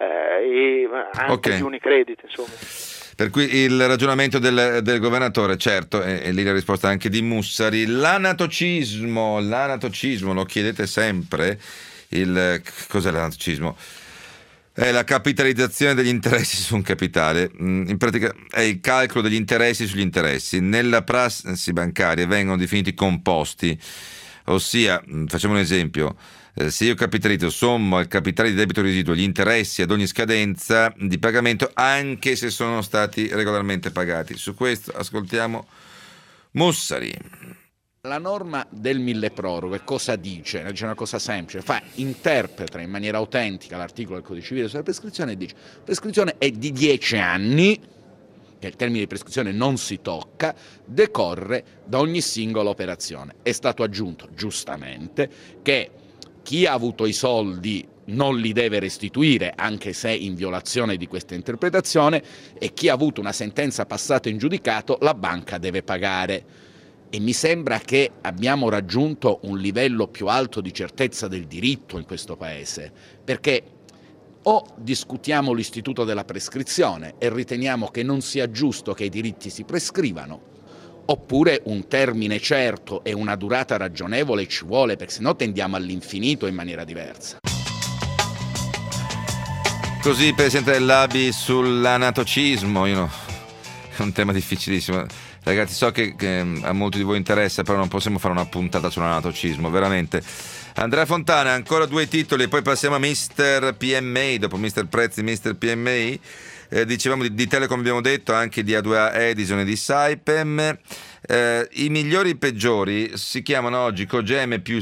e anche di Unicredit, insomma. Per cui il ragionamento del governatore, certo, e lì la risposta anche di Mussari. L'anatocismo, lo chiedete sempre, cos'è l'anatocismo? È la capitalizzazione degli interessi su un capitale, in pratica è il calcolo degli interessi sugli interessi. Nella prassi bancaria vengono definiti composti, ossia, facciamo un esempio, se io capitalizzo, sommo al capitale di debito residuo gli interessi ad ogni scadenza di pagamento, anche se sono stati regolarmente pagati. Su questo ascoltiamo Mussari. La norma del milleproroghe cosa dice? Dice una cosa semplice, interpreta in maniera autentica l'articolo del Codice Civile sulla prescrizione e dice: prescrizione è di 10 anni, che il termine di prescrizione non si tocca, decorre da ogni singola operazione. È stato aggiunto giustamente che chi ha avuto i soldi non li deve restituire, anche se in violazione di questa interpretazione, e chi ha avuto una sentenza passata in giudicato la banca deve pagare. E mi sembra che abbiamo raggiunto un livello più alto di certezza del diritto in questo Paese, perché o discutiamo l'istituto della prescrizione e riteniamo che non sia giusto che i diritti si prescrivano, oppure un termine certo e una durata ragionevole ci vuole, perché sennò tendiamo all'infinito in maniera diversa. Così, Presidente dell'ABI, sull'anatocismo, è un tema difficilissimo. Ragazzi, so che a molti di voi interessa, però non possiamo fare una puntata sull'anatocismo, veramente. Andrea Fontana, ancora 2 titoli e poi passiamo a Mr. PMI, dopo Mr. Prezzi, Mr. PMI. Dicevamo di Telecom, abbiamo detto, anche di A2A Edison e di Saipem. I migliori e i peggiori si chiamano oggi Cogeme più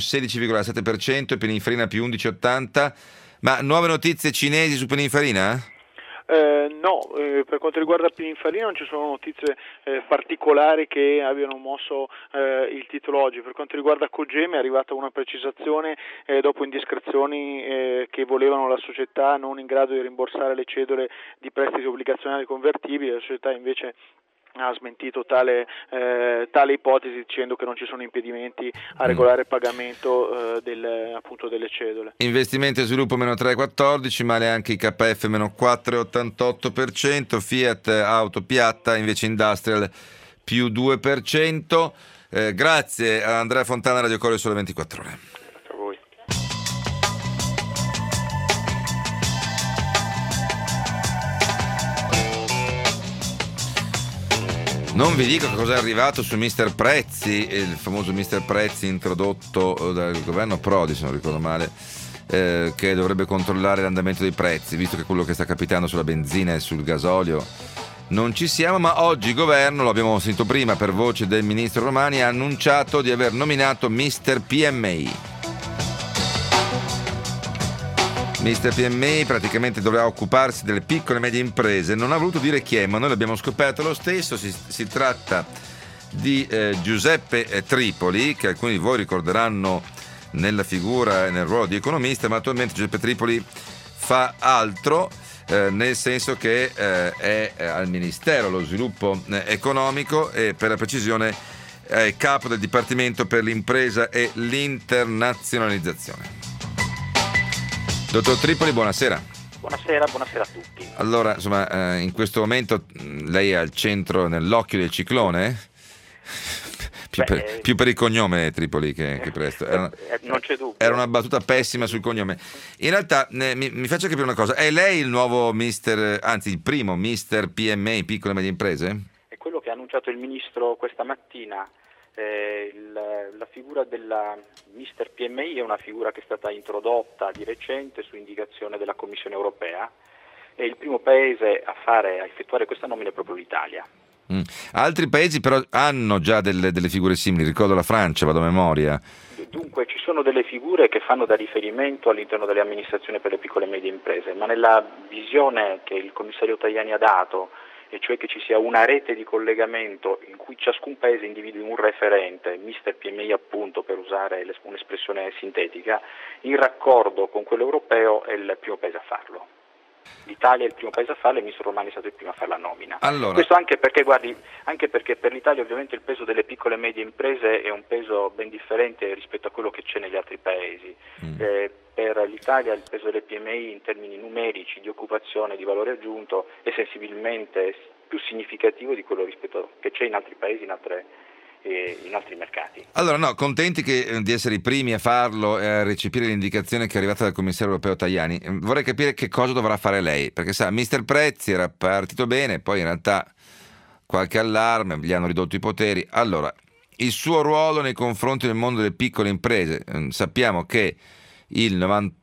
16,7% e Pininfarina più 11,80%. Ma nuove notizie cinesi su Pininfarina? No, per quanto riguarda Pininfarina non ci sono notizie particolari che abbiano mosso il titolo oggi. Per quanto riguarda Cogeme è arrivata una precisazione dopo indiscrezioni che volevano la società non in grado di rimborsare le cedole di prestiti obbligazionari convertibili. La società invece ha smentito tale ipotesi dicendo che non ci sono impedimenti a regolare il pagamento appunto delle cedole. Investimenti e sviluppo meno 3,14, male anche IKF meno 4,88%, Fiat Auto piatta, invece Industrial più 2%. Grazie a Andrea Fontana, Radio Corriere Sole 24 Ore. A voi. Non vi dico cosa è arrivato su Mister Prezzi, il famoso Mister Prezzi introdotto dal governo Prodi, se non ricordo male, che dovrebbe controllare l'andamento dei prezzi, visto che quello che sta capitando sulla benzina e sul gasolio non ci siamo. Ma oggi il governo, lo abbiamo sentito prima per voce del ministro Romani, ha annunciato di aver nominato Mister PMI. Mister PMI praticamente dovrà occuparsi delle piccole e medie imprese. Non ha voluto dire chi è, ma noi l'abbiamo scoperto lo stesso. Si tratta di Giuseppe Tripoli, che alcuni di voi ricorderanno nella figura e nel ruolo di economista, ma attualmente Giuseppe Tripoli fa altro, nel senso che è al Ministero dello Sviluppo Economico e, per la precisione, è capo del Dipartimento per l'impresa e l'internazionalizzazione. Dottor Tripoli, buonasera. Buonasera a tutti. Allora, insomma, in questo momento lei è al centro, nell'occhio del ciclone? Più per il cognome Tripoli che presto. Non c'è dubbio. Era una battuta pessima sul cognome. In realtà, mi faccia capire una cosa. È lei il nuovo il primo Mister PMI, piccole e medie imprese? È quello che ha annunciato il ministro questa mattina. La figura della Mister PMI è una figura che è stata introdotta di recente su indicazione della Commissione europea, e il primo paese a effettuare questa nomina è proprio l'Italia. Altri paesi però hanno già delle figure simili, ricordo la Francia, vado a memoria. Dunque ci sono delle figure che fanno da riferimento all'interno delle amministrazioni per le piccole e medie imprese, ma nella visione che il commissario Tajani ha dato, e cioè che ci sia una rete di collegamento in cui ciascun paese individui un referente, Mister PMI appunto per usare un'espressione sintetica, in raccordo con quello europeo è il primo paese a farlo. L'Italia è il primo paese a farlo e il ministro Romani è stato il primo a fare la nomina. Allora. Questo anche perché per l'Italia ovviamente il peso delle piccole e medie imprese è un peso ben differente rispetto a quello che c'è negli altri paesi. Per l'Italia il peso delle PMI in termini numerici di occupazione, di valore aggiunto, è sensibilmente più significativo di quello rispetto che c'è in altri paesi, in altri mercati. Allora, no, contenti di essere i primi a farlo e a recepire l'indicazione che è arrivata dal commissario europeo Tajani. Vorrei capire che cosa dovrà fare lei, perché sa, Mister Prezzi era partito bene, poi in realtà qualche allarme, gli hanno ridotto i poteri. Allora, il suo ruolo nei confronti del mondo delle piccole imprese. Sappiamo che il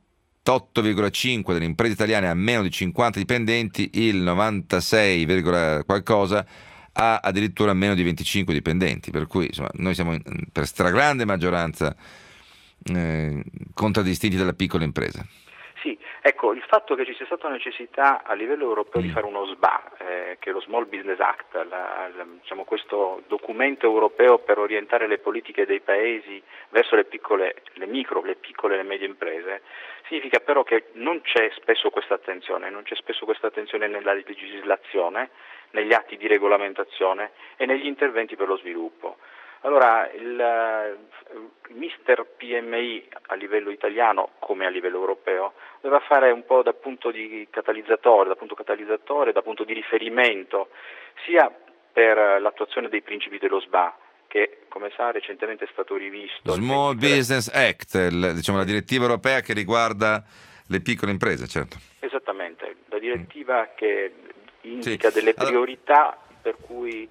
98,5% delle imprese italiane ha meno di 50 dipendenti, il 96, qualcosa ha addirittura meno di 25 dipendenti, per cui insomma, noi siamo per stragrande maggioranza contraddistinti dalla piccola impresa. Sì, ecco, il fatto che ci sia stata necessità a livello europeo di fare uno SBA, che è lo Small Business Act, questo documento europeo per orientare le politiche dei paesi verso le piccole e le medie imprese, significa però che non c'è spesso questa attenzione nella legislazione, negli atti di regolamentazione e negli interventi per lo sviluppo. Allora, il Mister PMI a livello italiano, come a livello europeo, doveva fare un po' da punto catalizzatore, da punto di riferimento, sia per l'attuazione dei principi dello SBA, che come sa recentemente è stato rivisto. Small Business Act, la direttiva europea che riguarda le piccole imprese, certo. Esattamente, la direttiva che indica delle priorità per cui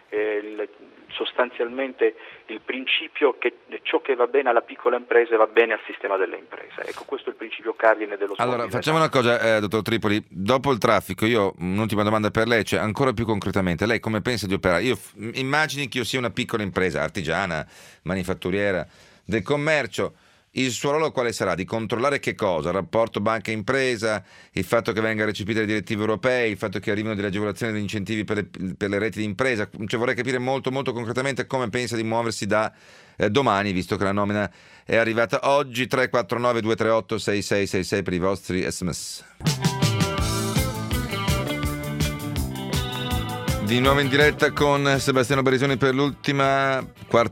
sostanzialmente il principio che ciò che va bene alla piccola impresa va bene al sistema delle imprese. Ecco, questo è il principio cardine dello Small Allora, Business facciamo Act. una cosa, dottor Tripoli, dopo il traffico, io un'ultima domanda per lei, cioè ancora più concretamente, lei come pensa di operare? Immagini che io sia una piccola impresa, artigiana, manifatturiera, del commercio, il suo ruolo quale sarà? Di controllare che cosa? Il rapporto banca-impresa, il fatto che venga recepite le direttive europee, il fatto che arrivino delle agevolazioni e degli incentivi per le reti di impresa. Cioè, vorrei capire molto molto concretamente come pensa di muoversi da domani, visto che la nomina è arrivata oggi. 349 238 6666 per i vostri sms. Di nuovo in diretta con Sebastiano Barisoni per l'ultima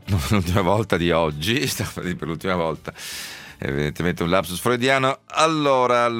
volta di oggi, per l'ultima volta, evidentemente un lapsus freudiano. Allora,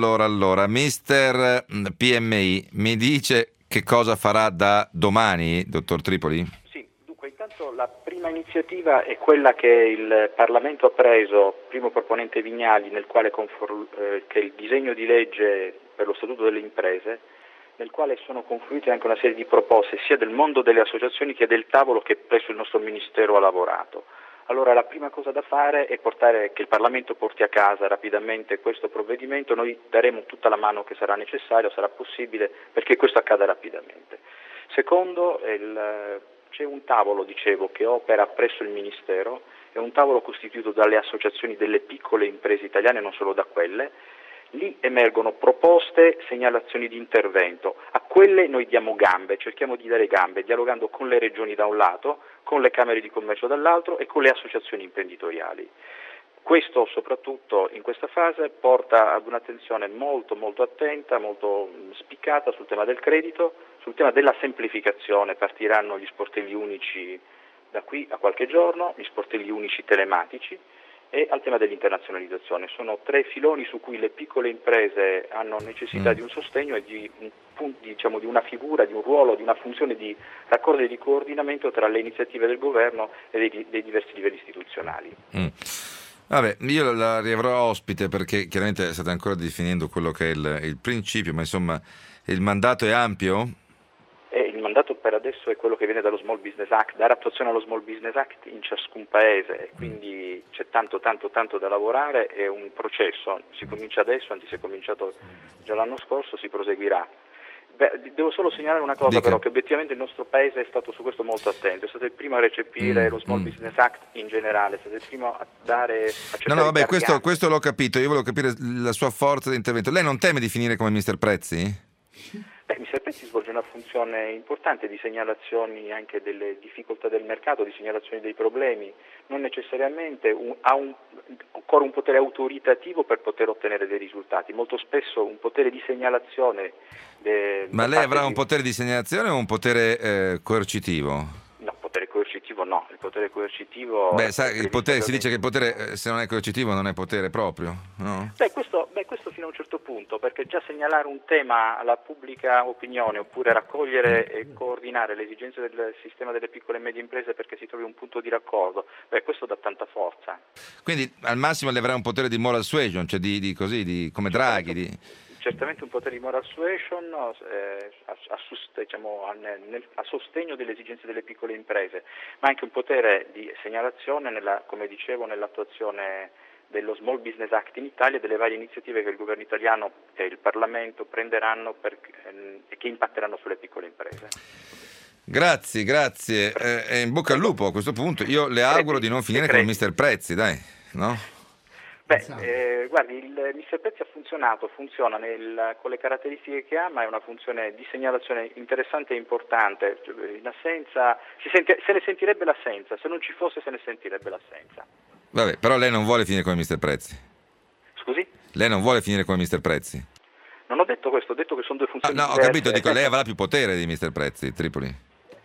Mister PMI, mi dice che cosa farà da domani, dottor Tripoli? Sì, dunque intanto la prima iniziativa è quella che il Parlamento ha preso, primo proponente Vignali, nel quale che è il disegno di legge per lo Statuto delle Imprese, nel quale sono confluite anche una serie di proposte sia del mondo delle associazioni che del tavolo che presso il nostro Ministero ha lavorato. Allora la prima cosa da fare è che il Parlamento porti a casa rapidamente questo provvedimento. Noi daremo tutta la mano che sarà necessaria, sarà possibile, perché questo accada rapidamente. Secondo, c'è un tavolo, dicevo, che opera presso il Ministero, è un tavolo costituito dalle associazioni delle piccole imprese italiane, non solo da quelle. Lì emergono proposte, segnalazioni di intervento. A quelle noi diamo gambe, cerchiamo di dare gambe, dialogando con le regioni da un lato, con le camere di commercio dall'altro e con le associazioni imprenditoriali. Questo, soprattutto in questa fase, porta ad un'attenzione molto molto attenta, molto spiccata sul tema del credito, sul tema della semplificazione. Partiranno gli sportelli unici da qui a qualche giorno, gli sportelli unici telematici, e al tema dell'internazionalizzazione. Sono 3 filoni su cui le piccole imprese hanno necessità di un sostegno e di una figura, di un ruolo, di una funzione di raccordo e di coordinamento tra le iniziative del governo e dei diversi livelli istituzionali. Vabbè, io la riavrò ospite perché chiaramente state ancora definendo quello che è il principio, ma insomma il mandato è ampio? Il mandato per adesso è quello che viene dallo Small Business Act, dare attuazione allo Small Business Act in ciascun paese, quindi c'è tanto da lavorare, è un processo, si comincia adesso, anzi si è cominciato già l'anno scorso, si proseguirà. Devo solo segnalare una cosa. Dica. Però, che obiettivamente il nostro paese è stato su questo molto attento, è stato il primo a recepire lo Small Business Act in generale, è stato il primo a dare... Questo l'ho capito, io volevo capire la sua forza di intervento. Lei non teme di finire come Mister Prezzi? Mister Prezzi svolge una funzione importante di segnalazioni anche delle difficoltà del mercato, di segnalazioni dei problemi, non necessariamente ha ancora un potere autoritativo per poter ottenere dei risultati, molto spesso un potere di segnalazione. Ma lei avrà un potere di segnalazione o un potere coercitivo? No, potere coercitivo no, il potere coercitivo... Si dice che il potere, se non è coercitivo, non è potere proprio, no? Questo fino a un certo punto, perché già segnalare un tema alla pubblica opinione oppure raccogliere e coordinare le esigenze del sistema delle piccole e medie imprese perché si trovi un punto di raccordo, questo dà tanta forza. Quindi al massimo le avrà un potere di moral suasion, cioè come Draghi. Certamente un potere di moral suasion a sostegno delle esigenze delle piccole imprese, ma anche un potere di segnalazione, come dicevo, nell'attuazione dello Small Business Act in Italia e delle varie iniziative che il governo italiano e il Parlamento prenderanno e che impatteranno sulle piccole imprese. Grazie. In bocca al lupo a questo punto. Io le auguro di non finire come Mister Prezzi, dai, no? Guardi, il Mister Prezzi funziona con le caratteristiche che ha, ma è una funzione di segnalazione interessante e importante. In assenza, se ne sentirebbe l'assenza, se non ci fosse se ne sentirebbe l'assenza. Vabbè, però lei non vuole finire come Mister Prezzi. Scusi? Lei non vuole finire come Mister Prezzi? Non ho detto questo, ho detto che sono due funzioni diverse. Ho capito, dico, lei avrà più potere di Mister Prezzi, Tripoli.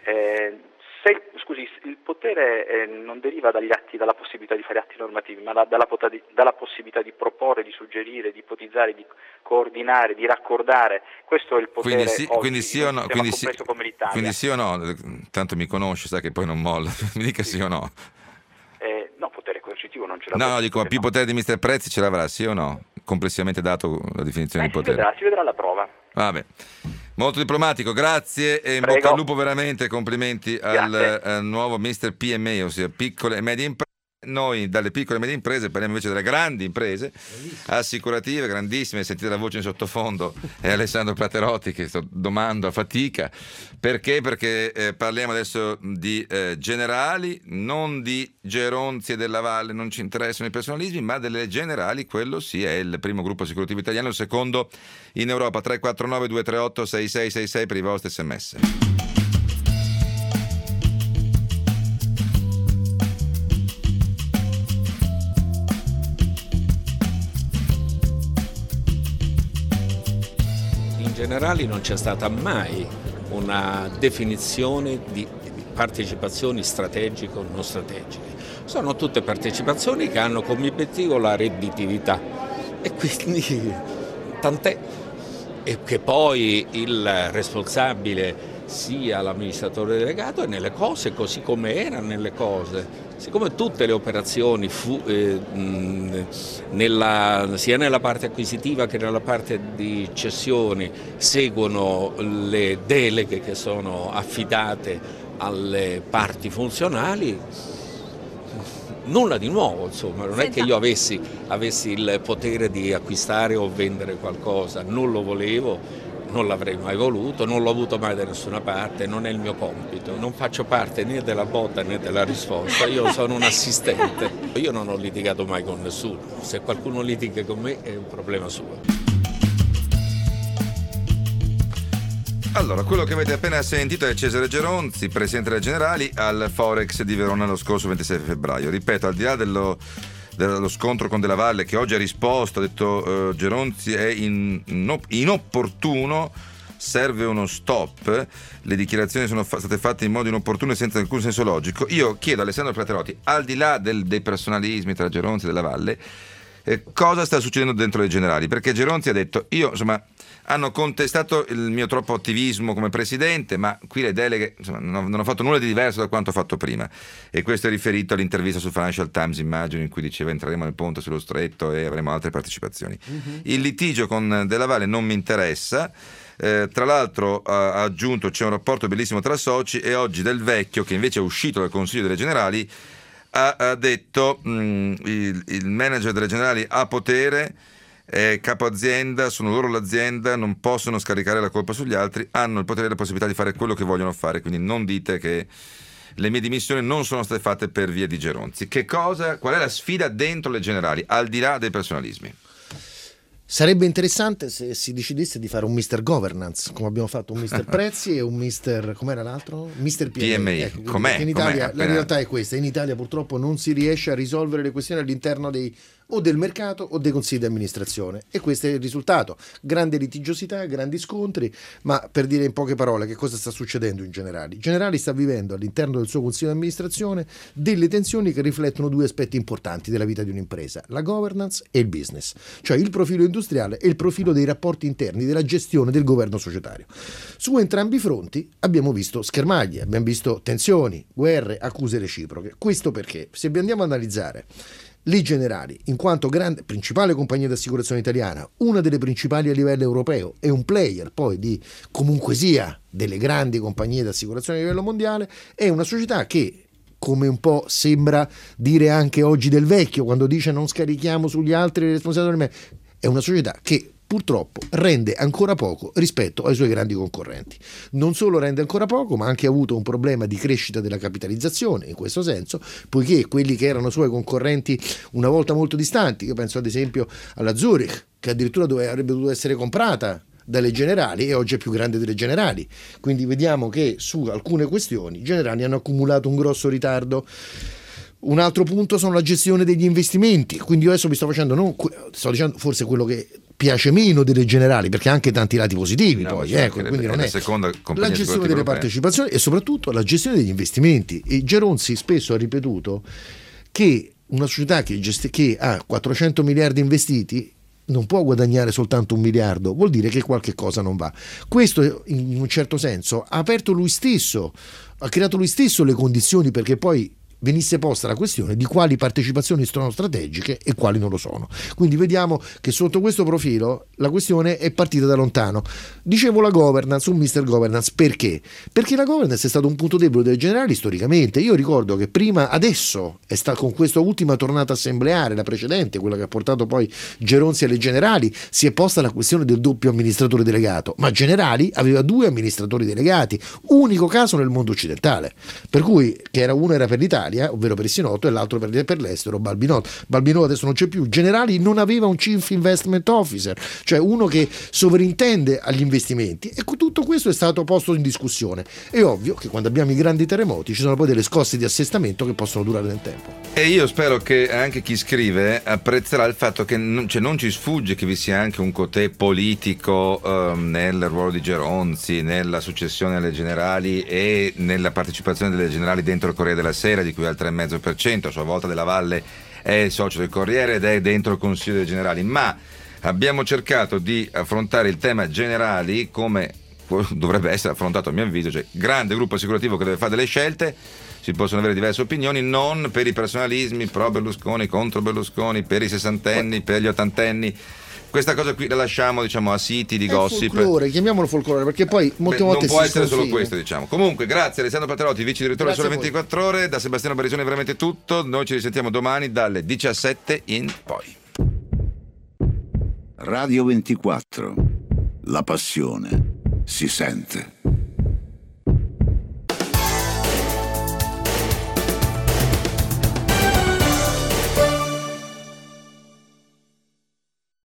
Il potere non deriva dagli atti, dalla possibilità di fare atti normativi, ma dalla possibilità di proporre, di suggerire, di ipotizzare, di coordinare, di raccordare. Questo è il potere quindi sì o no? Quindi sì o no? Tanto mi conosce, sa che poi non molla. Mi dica sì o no. No, potere coercitivo non ce l'avrà. No, dico, più potere di Mister Prezzi ce l'avrà, sì o no? Complessivamente dato la definizione di potere. Si vedrà alla prova. Vabbè. Molto diplomatico, grazie e in Prego. bocca al lupo veramente, complimenti al nuovo Mister PMI, ossia piccole e medie imprese. Noi dalle piccole e medie imprese parliamo invece delle grandi imprese assicurative, grandissime. Sentite la voce in sottofondo, è Alessandro Platerotti che sto domando a fatica. Perché? Perché parliamo adesso di Generali, non di Geronzi e Della Valle, non ci interessano i personalismi, ma delle Generali. Quello sì, è il primo gruppo assicurativo italiano, il secondo in Europa. 349 238 6666 per i vostri sms. Generali non c'è stata mai una definizione di partecipazioni strategiche o non strategiche. Sono tutte partecipazioni che hanno come obiettivo la redditività e quindi tant'è. E che poi il responsabile sia l'amministratore delegato è nelle cose così come era nelle cose. Siccome tutte le operazioni sia nella parte acquisitiva che nella parte di cessioni seguono le deleghe che sono affidate alle parti funzionali, nulla di nuovo, insomma, non è che io avessi il potere di acquistare o vendere qualcosa, non lo volevo. Non l'avrei mai voluto, non l'ho avuto mai da nessuna parte, non è il mio compito, non faccio parte né della botta né della risposta, io sono un assistente. Io non ho litigato mai con nessuno, se qualcuno litiga con me è un problema suo. Allora, quello che avete appena sentito è Cesare Geronzi, presidente delle Generali al Forex di Verona lo scorso 26 febbraio. Ripeto, al di là dello scontro con Della Valle, che oggi ha risposto, ha detto Geronzi è inopportuno, serve uno stop, le dichiarazioni sono state fatte in modo inopportuno e senza alcun senso logico. Io chiedo a Alessandro Platerotti, al di là dei personalismi tra Geronzi e Della Valle, cosa sta succedendo dentro le Generali? Perché Geronzi ha detto, hanno contestato il mio troppo attivismo come presidente, ma qui le deleghe non ho fatto nulla di diverso da quanto ho fatto prima. E questo è riferito all'intervista su Financial Times, immagino, in cui diceva entreremo nel ponte sullo stretto e avremo altre partecipazioni. Il litigio con Della Valle non mi interessa. Tra l'altro ha aggiunto c'è un rapporto bellissimo tra soci, e oggi Del Vecchio, che invece è uscito dal Consiglio delle Generali, ha detto il manager delle Generali ha potere, è capo azienda, sono loro l'azienda, non possono scaricare la colpa sugli altri, hanno il potere e la possibilità di fare quello che vogliono fare, quindi non dite che le mie dimissioni non sono state fatte per via di Geronzi. Qual è la sfida dentro le Generali, al di là dei personalismi? Sarebbe interessante se si decidesse di fare un Mr. Governance, come abbiamo fatto un Mr. Prezzi e un Mr. com'era l'altro? Mr. PMI. Ecco, com'è? In Italia la realtà è questa, in Italia purtroppo non si riesce a risolvere le questioni all'interno o del mercato o dei consigli di amministrazione, e questo è il risultato: grande litigiosità, grandi scontri. Ma per dire in poche parole che cosa sta succedendo in Generali? Generali sta vivendo all'interno del suo consiglio di amministrazione delle tensioni che riflettono due aspetti importanti della vita di un'impresa: la governance e il business, cioè il profilo industriale e il profilo dei rapporti interni, della gestione del governo societario. Su entrambi i fronti abbiamo visto schermaglie, abbiamo visto tensioni, guerre, accuse reciproche. Questo perché, se andiamo ad analizzare le Generali, in quanto principale compagnia di assicurazione italiana, una delle principali a livello europeo e un player poi di comunque sia delle grandi compagnie di assicurazione a livello mondiale, è una società che, come un po' sembra dire anche oggi Del Vecchio quando dice non scarichiamo sugli altri le responsabilità, è una società che purtroppo rende ancora poco rispetto ai suoi grandi concorrenti. Non solo rende ancora poco, ma ha anche avuto un problema di crescita della capitalizzazione in questo senso, poiché quelli che erano suoi concorrenti una volta molto distanti, io penso ad esempio alla Zurich, che addirittura avrebbe dovuto essere comprata dalle Generali e oggi è più grande delle Generali, quindi vediamo che su alcune questioni Generali hanno accumulato un grosso ritardo. Un altro punto sono la gestione degli investimenti, quindi io adesso sto dicendo forse quello che piace meno delle Generali, perché ha anche tanti lati positivi, quindi non è la gestione delle partecipazioni e soprattutto la gestione degli investimenti. E Geronzi spesso ha ripetuto che una società che ha 400 miliardi investiti non può guadagnare soltanto 1 miliardo, vuol dire che qualche cosa non va. Questo in un certo senso ha creato lui stesso le condizioni perché poi venisse posta la questione di quali partecipazioni sono strategiche e quali non lo sono. Quindi vediamo che sotto questo profilo la questione è partita da lontano. Dicevo la governance, un Mr. Governance, perché? Perché la governance è stato un punto debole delle generali storicamente. Io ricordo che prima, adesso è stato con questa ultima tornata assembleare, la precedente, quella che ha portato poi Geronzi alle generali, si è posta la questione del doppio amministratore delegato, ma Generali aveva 2 amministratori delegati, unico caso nel mondo occidentale, per cui che uno era per l'Italia, ovvero per il Sinotto, e l'altro per l'estero, Balbinot adesso non c'è più. Generali non aveva un Chief Investment Officer, cioè uno che sovrintende agli investimenti, e tutto questo è stato posto in discussione. È ovvio che quando abbiamo i grandi terremoti ci sono poi delle scosse di assestamento che possono durare nel tempo. E io spero che anche chi scrive apprezzerà il fatto che non ci sfugge che vi sia anche un cotè politico nel ruolo di Geronzi, nella successione alle generali e nella partecipazione delle generali dentro il Corriere della Sera, di cui al 3,5%, a sua volta Della Valle è socio del Corriere ed è dentro il Consiglio dei Generali, ma abbiamo cercato di affrontare il tema generali come dovrebbe essere affrontato, a mio avviso, cioè grande gruppo assicurativo che deve fare delle scelte, si possono avere diverse opinioni, non per i personalismi pro Berlusconi, contro Berlusconi, per i sessantenni, per gli ottantenni. Questa cosa qui la lasciamo, diciamo, a siti di gossip. Folklore, chiamiamolo folklore, perché poi molte volte non può essere solo questo, diciamo. Comunque, grazie Alessandro Patterotti, vice direttore del Sole 24 Ore. Da Sebastiano Barisoni è veramente tutto. Noi ci risentiamo domani dalle 17 in poi. Radio 24. La passione si sente.